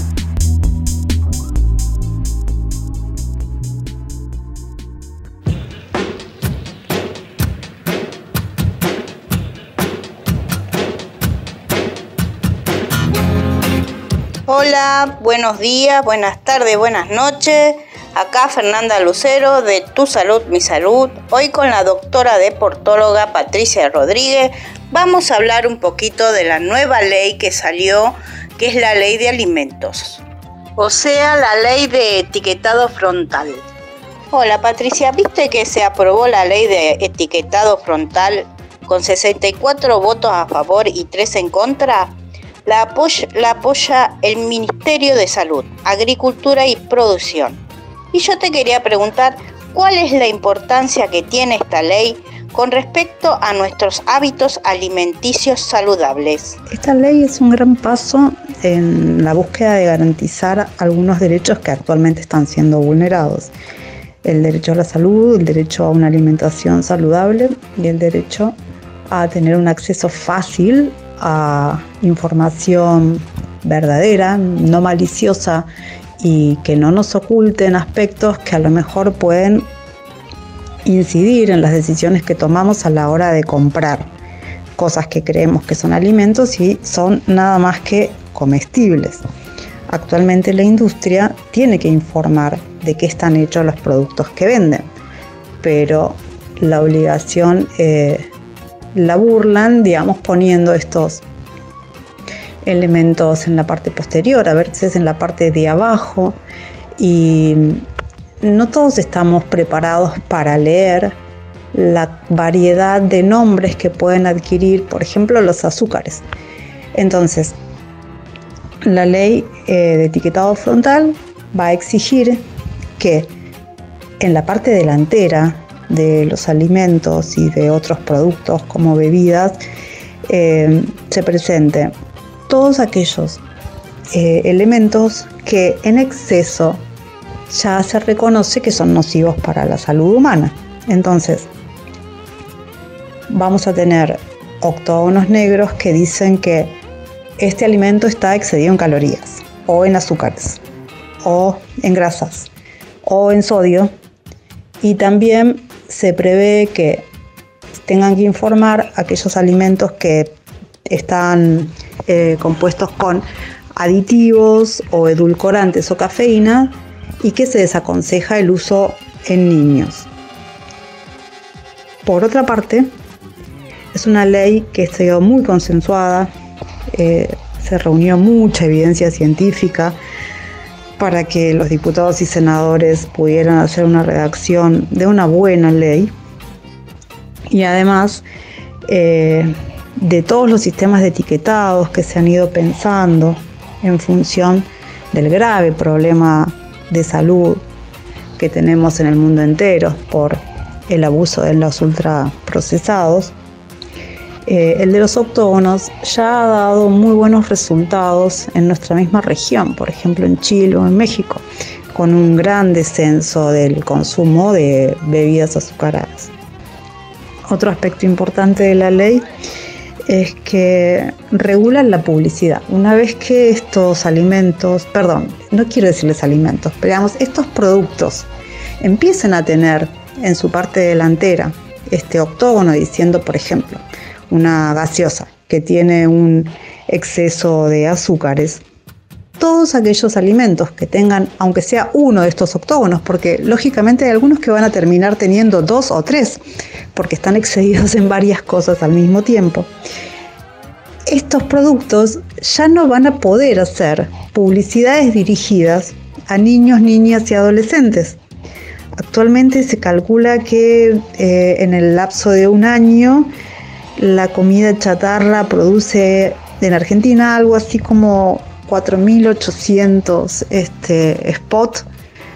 Hola, buenos días, buenas tardes, buenas noches. Acá Fernanda Lucero de Tu Salud, Mi Salud. Hoy con la doctora deportóloga Patricia Rodríguez vamos a hablar un poquito de la nueva ley que salió, que es la ley de alimentos. O sea, la ley de etiquetado frontal. Hola Patricia, ¿viste que se aprobó la ley de etiquetado frontal con 64 votos a favor y 3 en contra? La apoya el Ministerio de Salud, Agricultura y Producción. Y yo te quería preguntar, ¿cuál es la importancia que tiene esta ley con respecto a nuestros hábitos alimenticios saludables? Esta ley es un gran paso en la búsqueda de garantizar algunos derechos que actualmente están siendo vulnerados. El derecho a la salud, el derecho a una alimentación saludable y el derecho a tener un acceso fácil a información verdadera, no maliciosa, y que no nos oculten aspectos que a lo mejor pueden incidir en las decisiones que tomamos a la hora de comprar cosas que creemos que son alimentos y son nada más que comestibles. Actualmente la industria tiene que informar de qué están hechos los productos que venden, pero la obligación la burlan, digamos, poniendo estos elementos en la parte posterior, a veces en la parte de abajo, y no todos estamos preparados para leer la variedad de nombres que pueden adquirir, por ejemplo, los azúcares. Entonces, la ley de etiquetado frontal va a exigir que en la parte delantera de los alimentos y de otros productos como bebidas se presente todos aquellos elementos que en exceso ya se reconoce que son nocivos para la salud humana. Entonces, vamos a tener octógonos negros que dicen que este alimento está excedido en calorías, o en azúcares, o en grasas, o en sodio, y también se prevé que tengan que informar aquellos alimentos que están compuestos con aditivos o edulcorantes o cafeína y que se desaconseja el uso en niños. Por otra parte, es una ley que ha sido muy consensuada, se reunió mucha evidencia científica para que los diputados y senadores pudieran hacer una redacción de una buena ley. Y además de todos los sistemas de etiquetados que se han ido pensando en función del grave problema de salud que tenemos en el mundo entero por el abuso de los ultraprocesados, el de los octógonos ya ha dado muy buenos resultados en nuestra misma región, por ejemplo en Chile o en México, con un gran descenso del consumo de bebidas azucaradas. Otro aspecto importante de la ley es que regulan la publicidad. Una vez que estos alimentos, no quiero decirles alimentos, pero digamos, estos productos empiecen a tener en su parte delantera este octógono diciendo, por ejemplo, una gaseosa que tiene un exceso de azúcares, todos aquellos alimentos que tengan, aunque sea uno de estos octógonos, porque lógicamente hay algunos que van a terminar teniendo 2 o 3, porque están excedidos en varias cosas al mismo tiempo, estos productos ya no van a poder hacer publicidades dirigidas a niños, niñas y adolescentes. Actualmente se calcula que en el lapso de un año la comida chatarra produce en Argentina algo así como 4.800 spots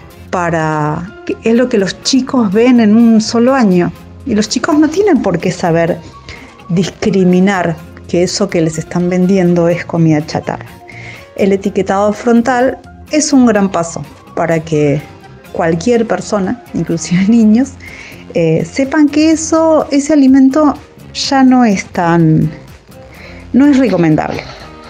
es lo que los chicos ven en un solo año. Y los chicos no tienen por qué saber discriminar que eso que les están vendiendo es comida chatarra. El etiquetado frontal es un gran paso para que cualquier persona, inclusive niños, sepan que ese alimento ya no es recomendable.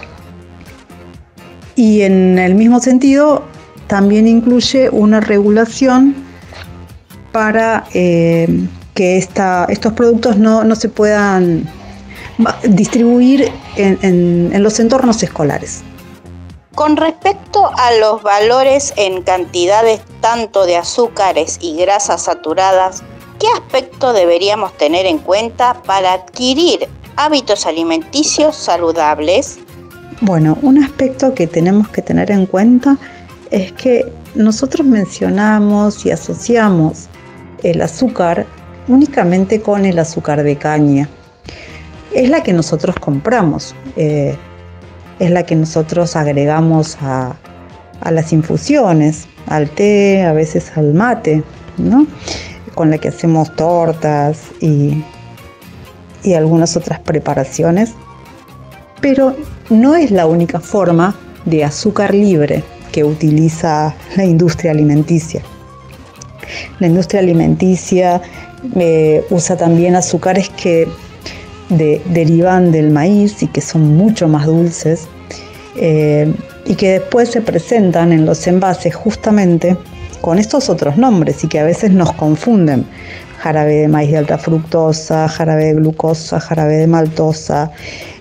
Y en el mismo sentido también incluye una regulación para que estos productos no se puedan distribuir en los entornos escolares. Con respecto a los valores en cantidades tanto de azúcares y grasas saturadas, ¿qué aspecto deberíamos tener en cuenta para adquirir hábitos alimenticios saludables? Bueno, un aspecto que tenemos que tener en cuenta es que nosotros mencionamos y asociamos el azúcar únicamente con el azúcar de caña. Es la que nosotros compramos, es la que nosotros agregamos a las infusiones, al té, a veces al mate, ¿no? Con la que hacemos tortas y algunas otras preparaciones. Pero no es la única forma de azúcar libre que utiliza la industria alimenticia. La industria alimenticia usa también azúcares que derivan del maíz y que son mucho más dulces y que después se presentan en los envases justamente con estos otros nombres y que a veces nos confunden. Jarabe de maíz de alta fructosa, jarabe de glucosa, jarabe de maltosa,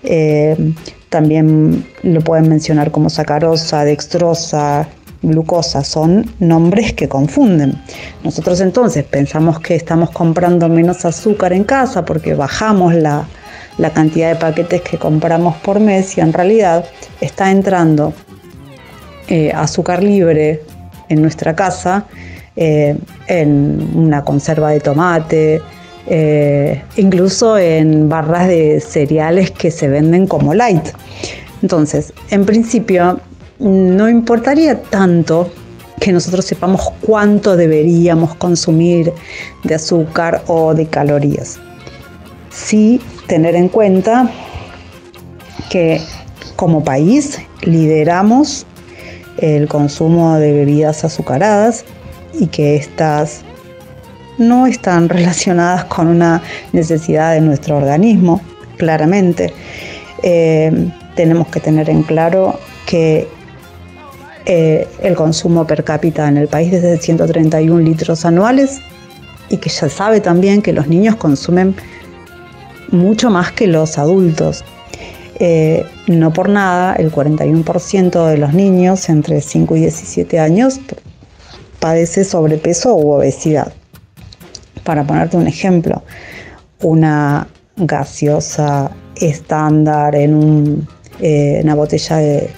también lo pueden mencionar como sacarosa, dextrosa, glucosa, son nombres que confunden. Nosotros entonces pensamos que estamos comprando menos azúcar en casa porque bajamos la cantidad de paquetes que compramos por mes y en realidad está entrando azúcar libre en nuestra casa, en una conserva de tomate, incluso en barras de cereales que se venden como light. Entonces, en principio, no importaría tanto que nosotros sepamos cuánto deberíamos consumir de azúcar o de calorías. Sí tener en cuenta que como país lideramos el consumo de bebidas azucaradas y que estas no están relacionadas con una necesidad de nuestro organismo, claramente. Tenemos que tener en claro que el consumo per cápita en el país es de 131 litros anuales y que ya sabe también que los niños consumen mucho más que los adultos. No por nada, el 41% de los niños entre 5 y 17 años padece sobrepeso u obesidad. Para ponerte un ejemplo, una gaseosa estándar en una botella de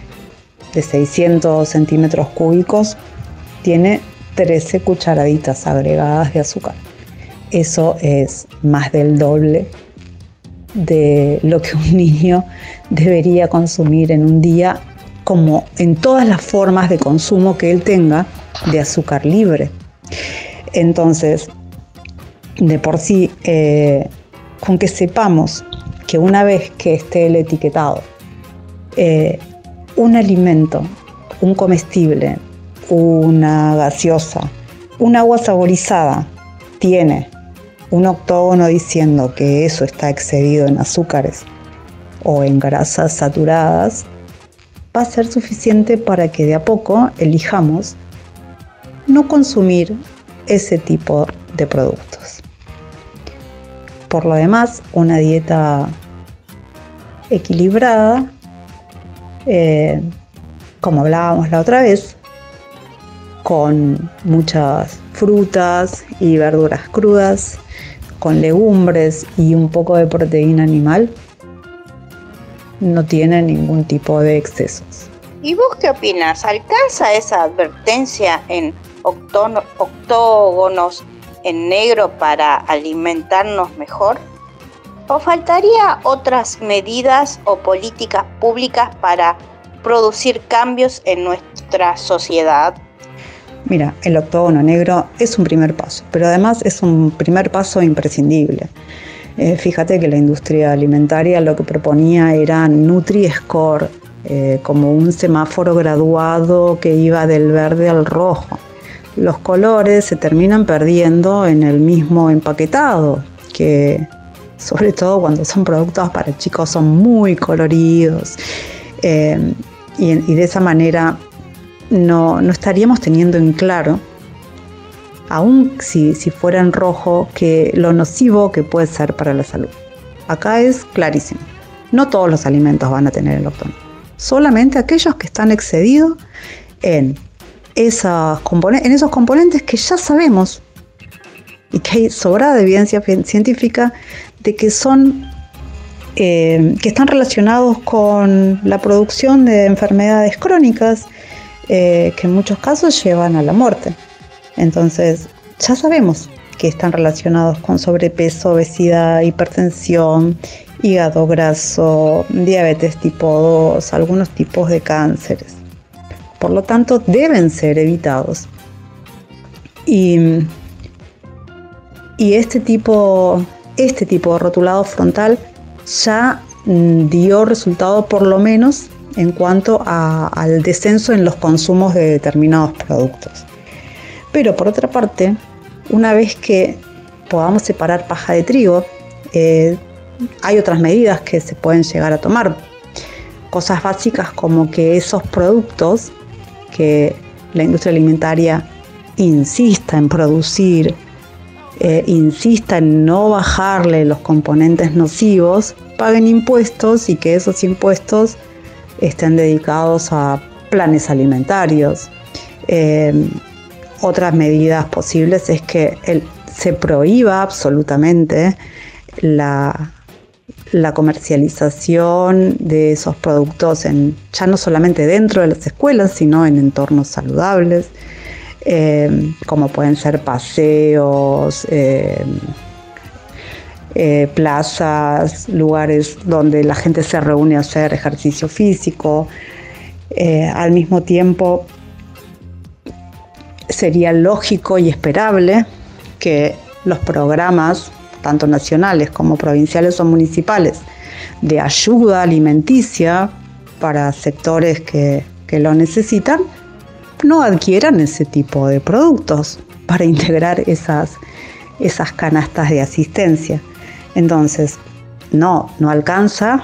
600 centímetros cúbicos tiene 13 cucharaditas agregadas de azúcar. Eso es más del doble de lo que un niño debería consumir en un día, como en todas las formas de consumo que él tenga de azúcar libre. Entonces, de por sí, con que sepamos que una vez que esté el etiquetado, un alimento, un comestible, una gaseosa, un agua saborizada tiene un octógono diciendo que eso está excedido en azúcares o en grasas saturadas, va a ser suficiente para que de a poco elijamos no consumir ese tipo de productos. Por lo demás, una dieta equilibrada, como hablábamos la otra vez, con muchas frutas y verduras crudas, con legumbres y un poco de proteína animal, no tiene ningún tipo de excesos. ¿Y vos qué opinas? ¿Alcanza esa advertencia en octógonos en negro para alimentarnos mejor? ¿O faltaría otras medidas o políticas públicas para producir cambios en nuestra sociedad? Mira, el octógono negro es un primer paso, pero además es un primer paso imprescindible. Fíjate que la industria alimentaria lo que proponía era Nutri-Score, como un semáforo graduado que iba del verde al rojo. Los colores se terminan perdiendo en el mismo empaquetado, que sobre todo cuando son productos para chicos son muy coloridos, y de esa manera no estaríamos teniendo en claro, aun si fuera en rojo, que lo nocivo que puede ser para la salud. Acá es clarísimo. No todos los alimentos van a tener el octógono. Solamente aquellos que están excedidos en esos componentes que ya sabemos y que hay sobrada evidencia científica de que que están relacionados con la producción de enfermedades crónicas, que en muchos casos llevan a la muerte. Entonces, ya sabemos que están relacionados con sobrepeso, obesidad, hipertensión, hígado graso, diabetes tipo 2, algunos tipos de cánceres. Por lo tanto, deben ser evitados. Y este tipo de rotulado frontal ya dio resultado, por lo menos en cuanto al descenso en los consumos de determinados productos. Pero por otra parte, una vez que podamos separar paja de trigo, hay otras medidas que se pueden llegar a tomar. Cosas básicas como que esos productos que la industria alimentaria insista en producir, insista en no bajarle los componentes nocivos, paguen impuestos y que esos impuestos estén dedicados a planes alimentarios. Otras medidas posibles es que se prohíba absolutamente la comercialización de esos productos ya no solamente dentro de las escuelas, sino en entornos saludables, como pueden ser paseos, plazas, lugares donde la gente se reúne a hacer ejercicio físico. Al mismo tiempo, sería lógico y esperable que los programas, tanto nacionales como provinciales o municipales, de ayuda alimenticia para sectores que lo necesitan, no adquieran ese tipo de productos para integrar esas canastas de asistencia. Entonces, no alcanza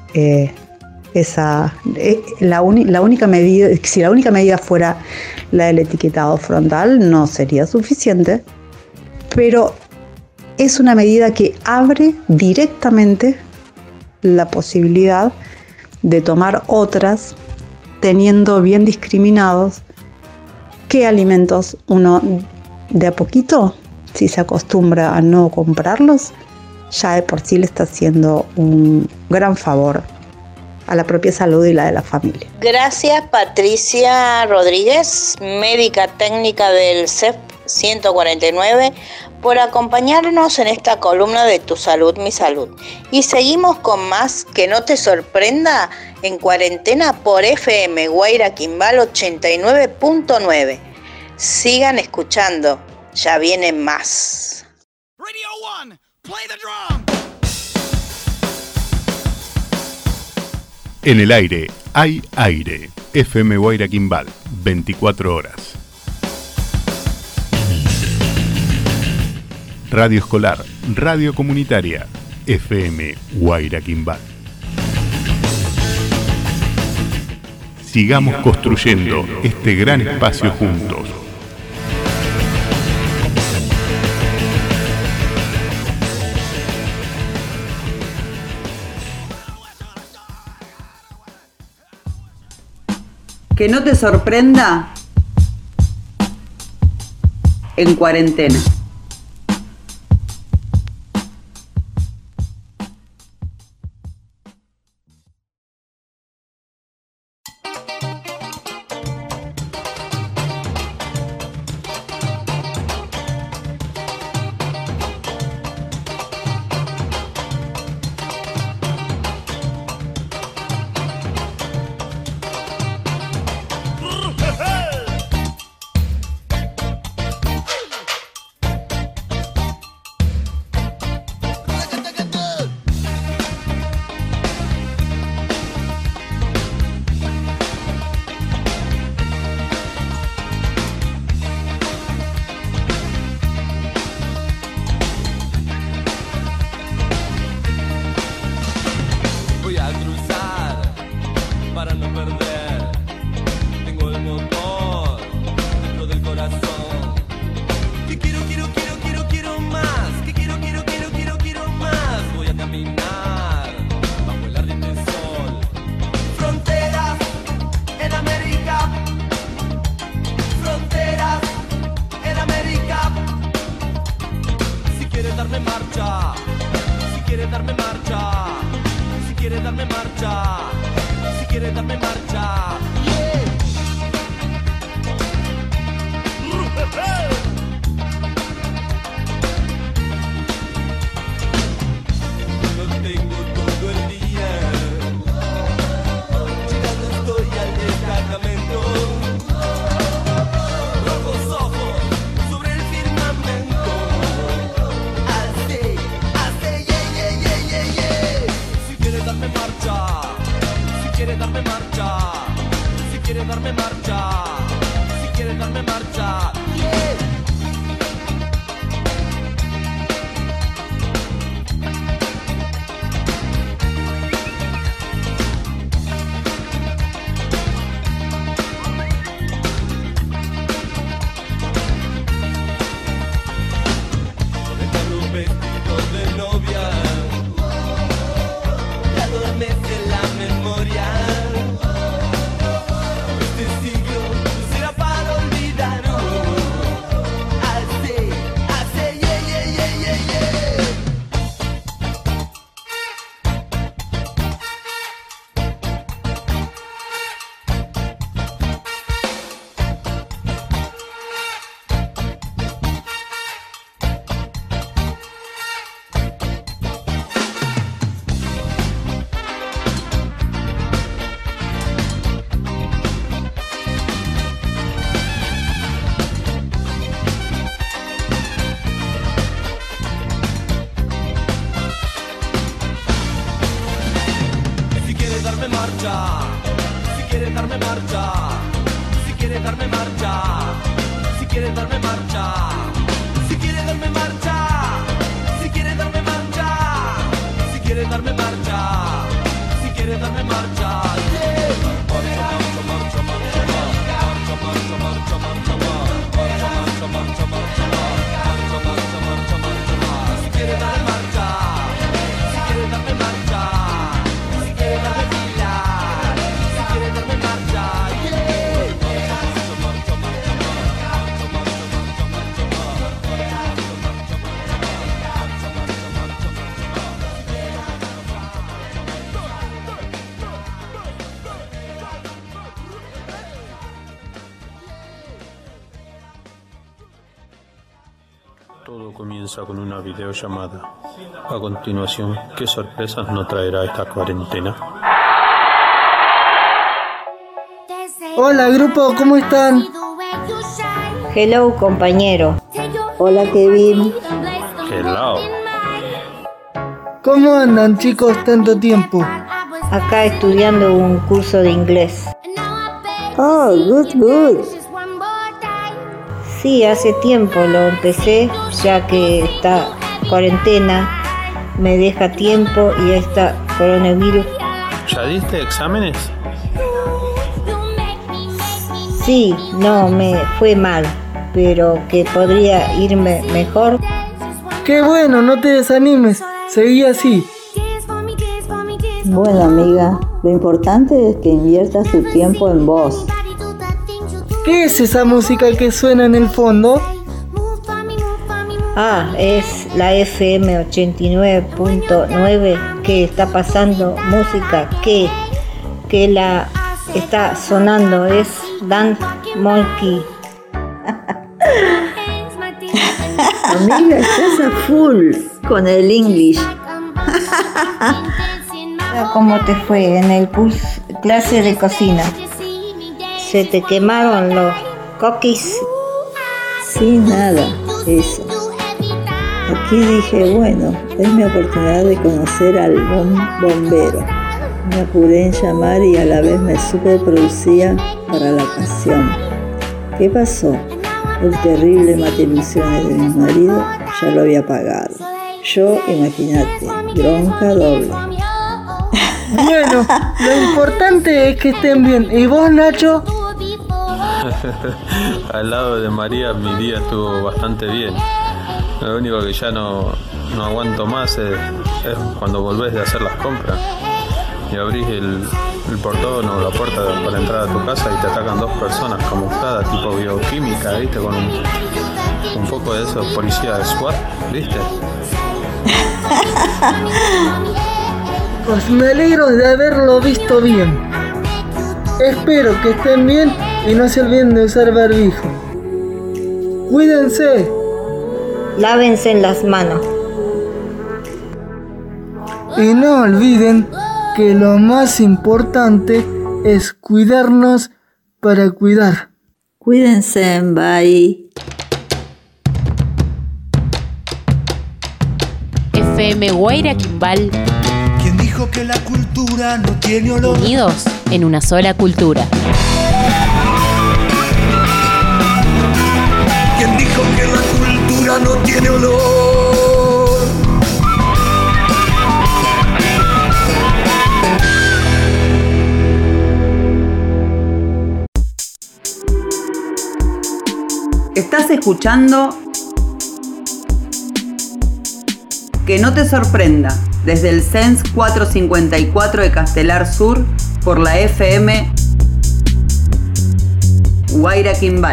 la única medida. Si la única medida fuera la del etiquetado frontal, no sería suficiente, pero es una medida que abre directamente la posibilidad de tomar otras, teniendo bien discriminados qué alimentos uno de a poquito, si se acostumbra a no comprarlos, ya de por sí le está haciendo un gran favor a la propia salud y la de la familia. Gracias Patricia Rodríguez, médica técnica del CEF 149, por acompañarnos en esta columna de Tu Salud, Mi Salud. Y seguimos con más Que no te sorprenda en cuarentena por FM Guaira Quimbal 89.9. Sigan escuchando, ya vienen más. En el aire hay aire. FM Guaira Quimbal, 24 horas. Radio escolar, radio comunitaria, FM Guaira Quimbal. Sigamos construyendo este gran espacio juntos. Que no te sorprenda en cuarentena. comienza con una videollamada. A continuación, ¿qué sorpresas nos traerá esta cuarentena? Hola grupo, ¿cómo están? Hello compañero. Hola Kevin. Hello. ¿Cómo andan chicos tanto tiempo? Acá estudiando un curso de inglés. Oh, good. Sí, hace tiempo lo empecé, ya que esta cuarentena me deja tiempo y esta coronavirus. ¿Ya diste exámenes? Sí, no, me fue mal, pero que podría irme mejor. Qué bueno, no te desanimes, seguí así. Bueno amiga, lo importante es que inviertas tu tiempo en vos. ¿Qué es esa música que suena en el fondo? Ah, es la FM 89.9 que está pasando música que la está sonando, es Dance Monkey. Amiga, estás a full con el English. ¿Cómo te fue en el curso, clase de cocina? ¿Se te quemaron los cookies? Sí, nada, eso. Aquí dije, bueno, es mi oportunidad de conocer al bombero. Me apuré en llamar y a la vez me superproducía para la ocasión. ¿Qué pasó? El terrible mate-ilusiones de mi marido ya lo había pagado. Yo, imagínate, bronca doble. Bueno, lo importante es que estén bien. ¿Y vos, Nacho? Al lado de María mi día estuvo bastante bien. Lo único que ya no aguanto más es cuando volvés de hacer las compras y abrís el portón o la puerta para entrar a tu casa y te atacan dos personas camufladas tipo bioquímica, ¿viste? Con un poco de esos policías de SWAT, ¿viste? Pues me alegro de haberlo visto bien. Espero que estén bien y no se olviden de usar barbijo. Cuídense. Lávense en las manos. Y no olviden que lo más importante es cuidarnos para cuidar. Cuídense, bye. FM Guaira Quimbal. ¿Quién dijo que la cultura no tiene olor? Unidos en una sola cultura. ¿Quién dijo que la cultura no tiene olor? Estás escuchando Que no te sorprenda, desde el CENS 454 de Castelar Sur, por la FM Guaira Quimbal.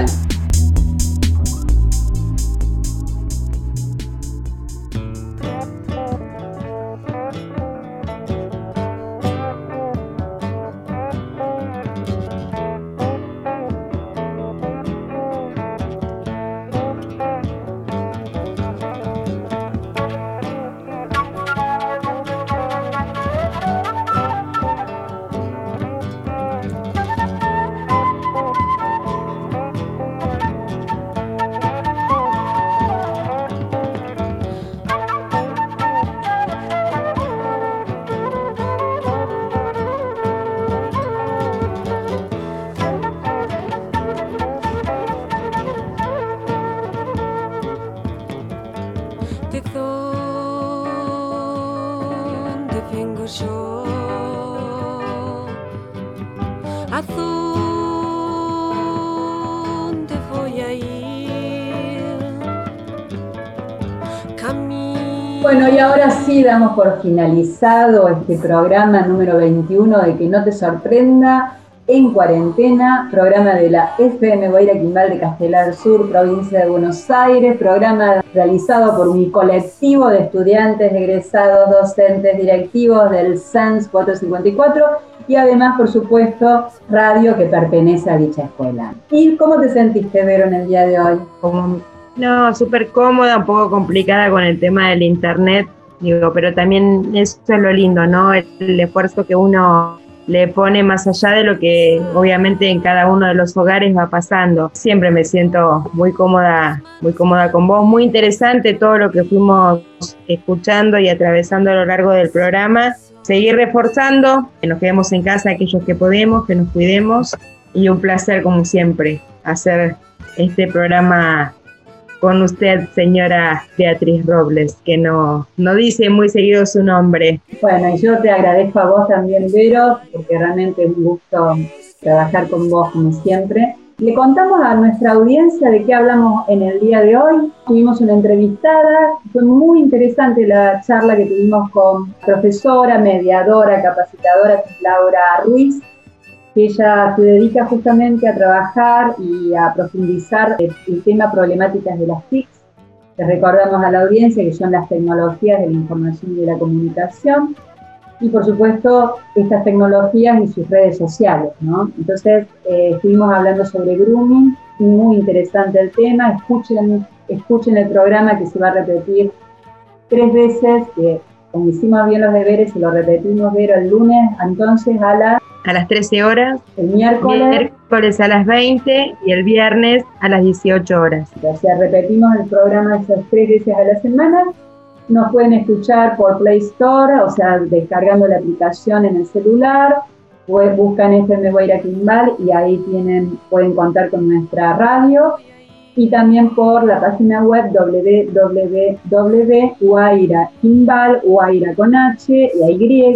Bueno, y ahora sí damos por finalizado este programa número 21 de Que no te sorprenda, en cuarentena, programa de la FM Guaira Quimbal de Castelar Sur, provincia de Buenos Aires, programa realizado por un colectivo de estudiantes, egresados, docentes, directivos del CENS 454 y además, por supuesto, radio que pertenece a dicha escuela. ¿Y cómo te sentiste, Vero, en el día de hoy? No, súper cómoda, un poco complicada con el tema del internet, digo, pero también eso es lo lindo, ¿no? El esfuerzo que uno le pone más allá de lo que obviamente en cada uno de los hogares va pasando. Siempre me siento muy cómoda con vos, muy interesante todo lo que fuimos escuchando y atravesando a lo largo del programa. Seguir reforzando, que nos quedemos en casa aquellos que podemos, que nos cuidemos, y un placer como siempre hacer este programa con usted, señora Beatriz Robles, que no dice muy seguido su nombre. Bueno, y yo te agradezco a vos también, Vero, porque realmente es un gusto trabajar con vos como siempre. Le contamos a nuestra audiencia de qué hablamos en el día de hoy. Tuvimos una entrevistada, fue muy interesante la charla que tuvimos con profesora, mediadora, capacitadora Laura Ruiz, que ella se dedica justamente a trabajar y a profundizar el tema problemáticas de las TIC. Les recordamos a la audiencia que son las tecnologías de la información y de la comunicación, y por supuesto estas tecnologías y sus redes sociales, ¿no? Entonces estuvimos hablando sobre grooming, muy interesante el tema. Escuchen el programa, que se va a repetir 3 veces, que como hicimos bien los deberes y lo repetimos, Vero, el lunes entonces a las 13 horas, el miércoles a las 20 y el viernes a las 18 horas. O sea, repetimos el programa esas 3 veces a la semana. Nos pueden escuchar por Play Store, o sea, descargando la aplicación en el celular, buscan FM Guaira Quimbal y ahí pueden contar con nuestra radio, y también por la página web www.guairaquimbal, Guaira con H y Y,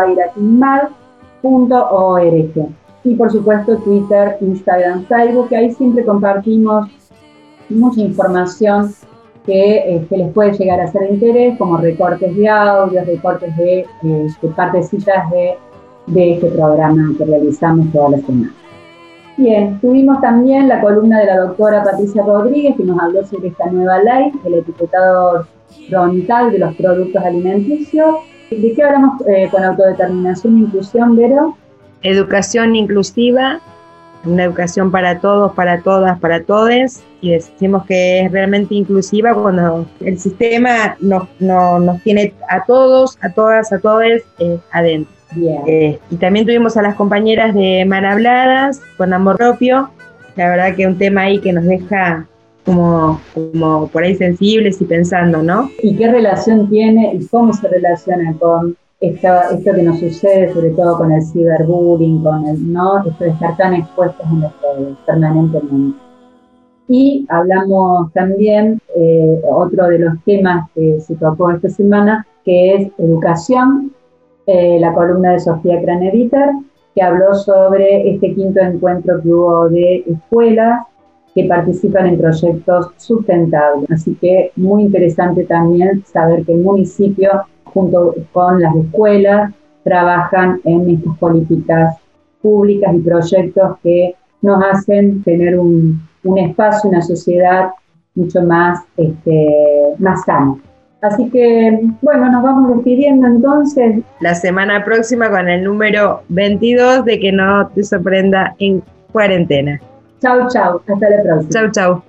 guairaquimbal.org. Y por supuesto Twitter, Instagram, Facebook, que ahí siempre compartimos mucha información que les puede llegar a ser de interés, como recortes de audios, recortes de partecitas de este programa que realizamos toda la semana. Bien, tuvimos también la columna de la doctora Patricia Rodríguez, que nos habló sobre esta nueva ley, el etiquetado frontal de los productos alimenticios. ¿De qué hablamos con autodeterminación e inclusión, Vero? Educación inclusiva, una educación para todos, para todas, para todes, y decimos que es realmente inclusiva cuando el sistema nos tiene a todos, a todas, a todes adentro. Bien. Y también tuvimos a las compañeras de Mal Habladas con amor propio. La verdad que un tema ahí que nos deja como por ahí sensibles y pensando, ¿no? ¿Y qué relación tiene y cómo se relaciona con esto que nos sucede, sobre todo con el ciberbullying, con esto de estar tan expuestos en las redes permanentemente? Y hablamos también, otro de los temas que se tocó esta semana, que es educación, la columna de Sofía Craneviter, que habló sobre este 5º encuentro que hubo de escuelas que participan en proyectos sustentables. Así que muy interesante también saber que el municipio, junto con las escuelas, trabajan en estas políticas públicas y proyectos que nos hacen tener un espacio, una sociedad mucho más sana. Así que, bueno, nos vamos despidiendo entonces. La semana próxima con el número 22 de Que no te sorprenda en cuarentena. Chau, chau. Hasta la próxima. Chau, chau.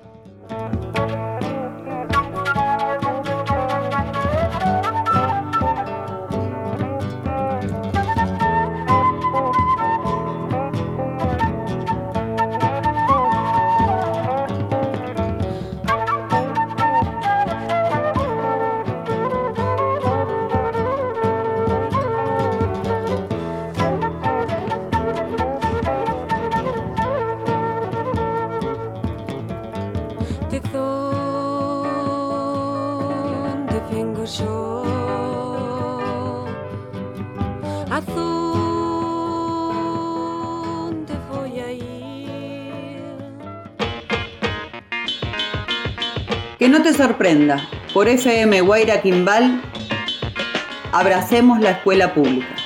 Que no te sorprenda, por FM Guaira Quimbal, abracemos la escuela pública.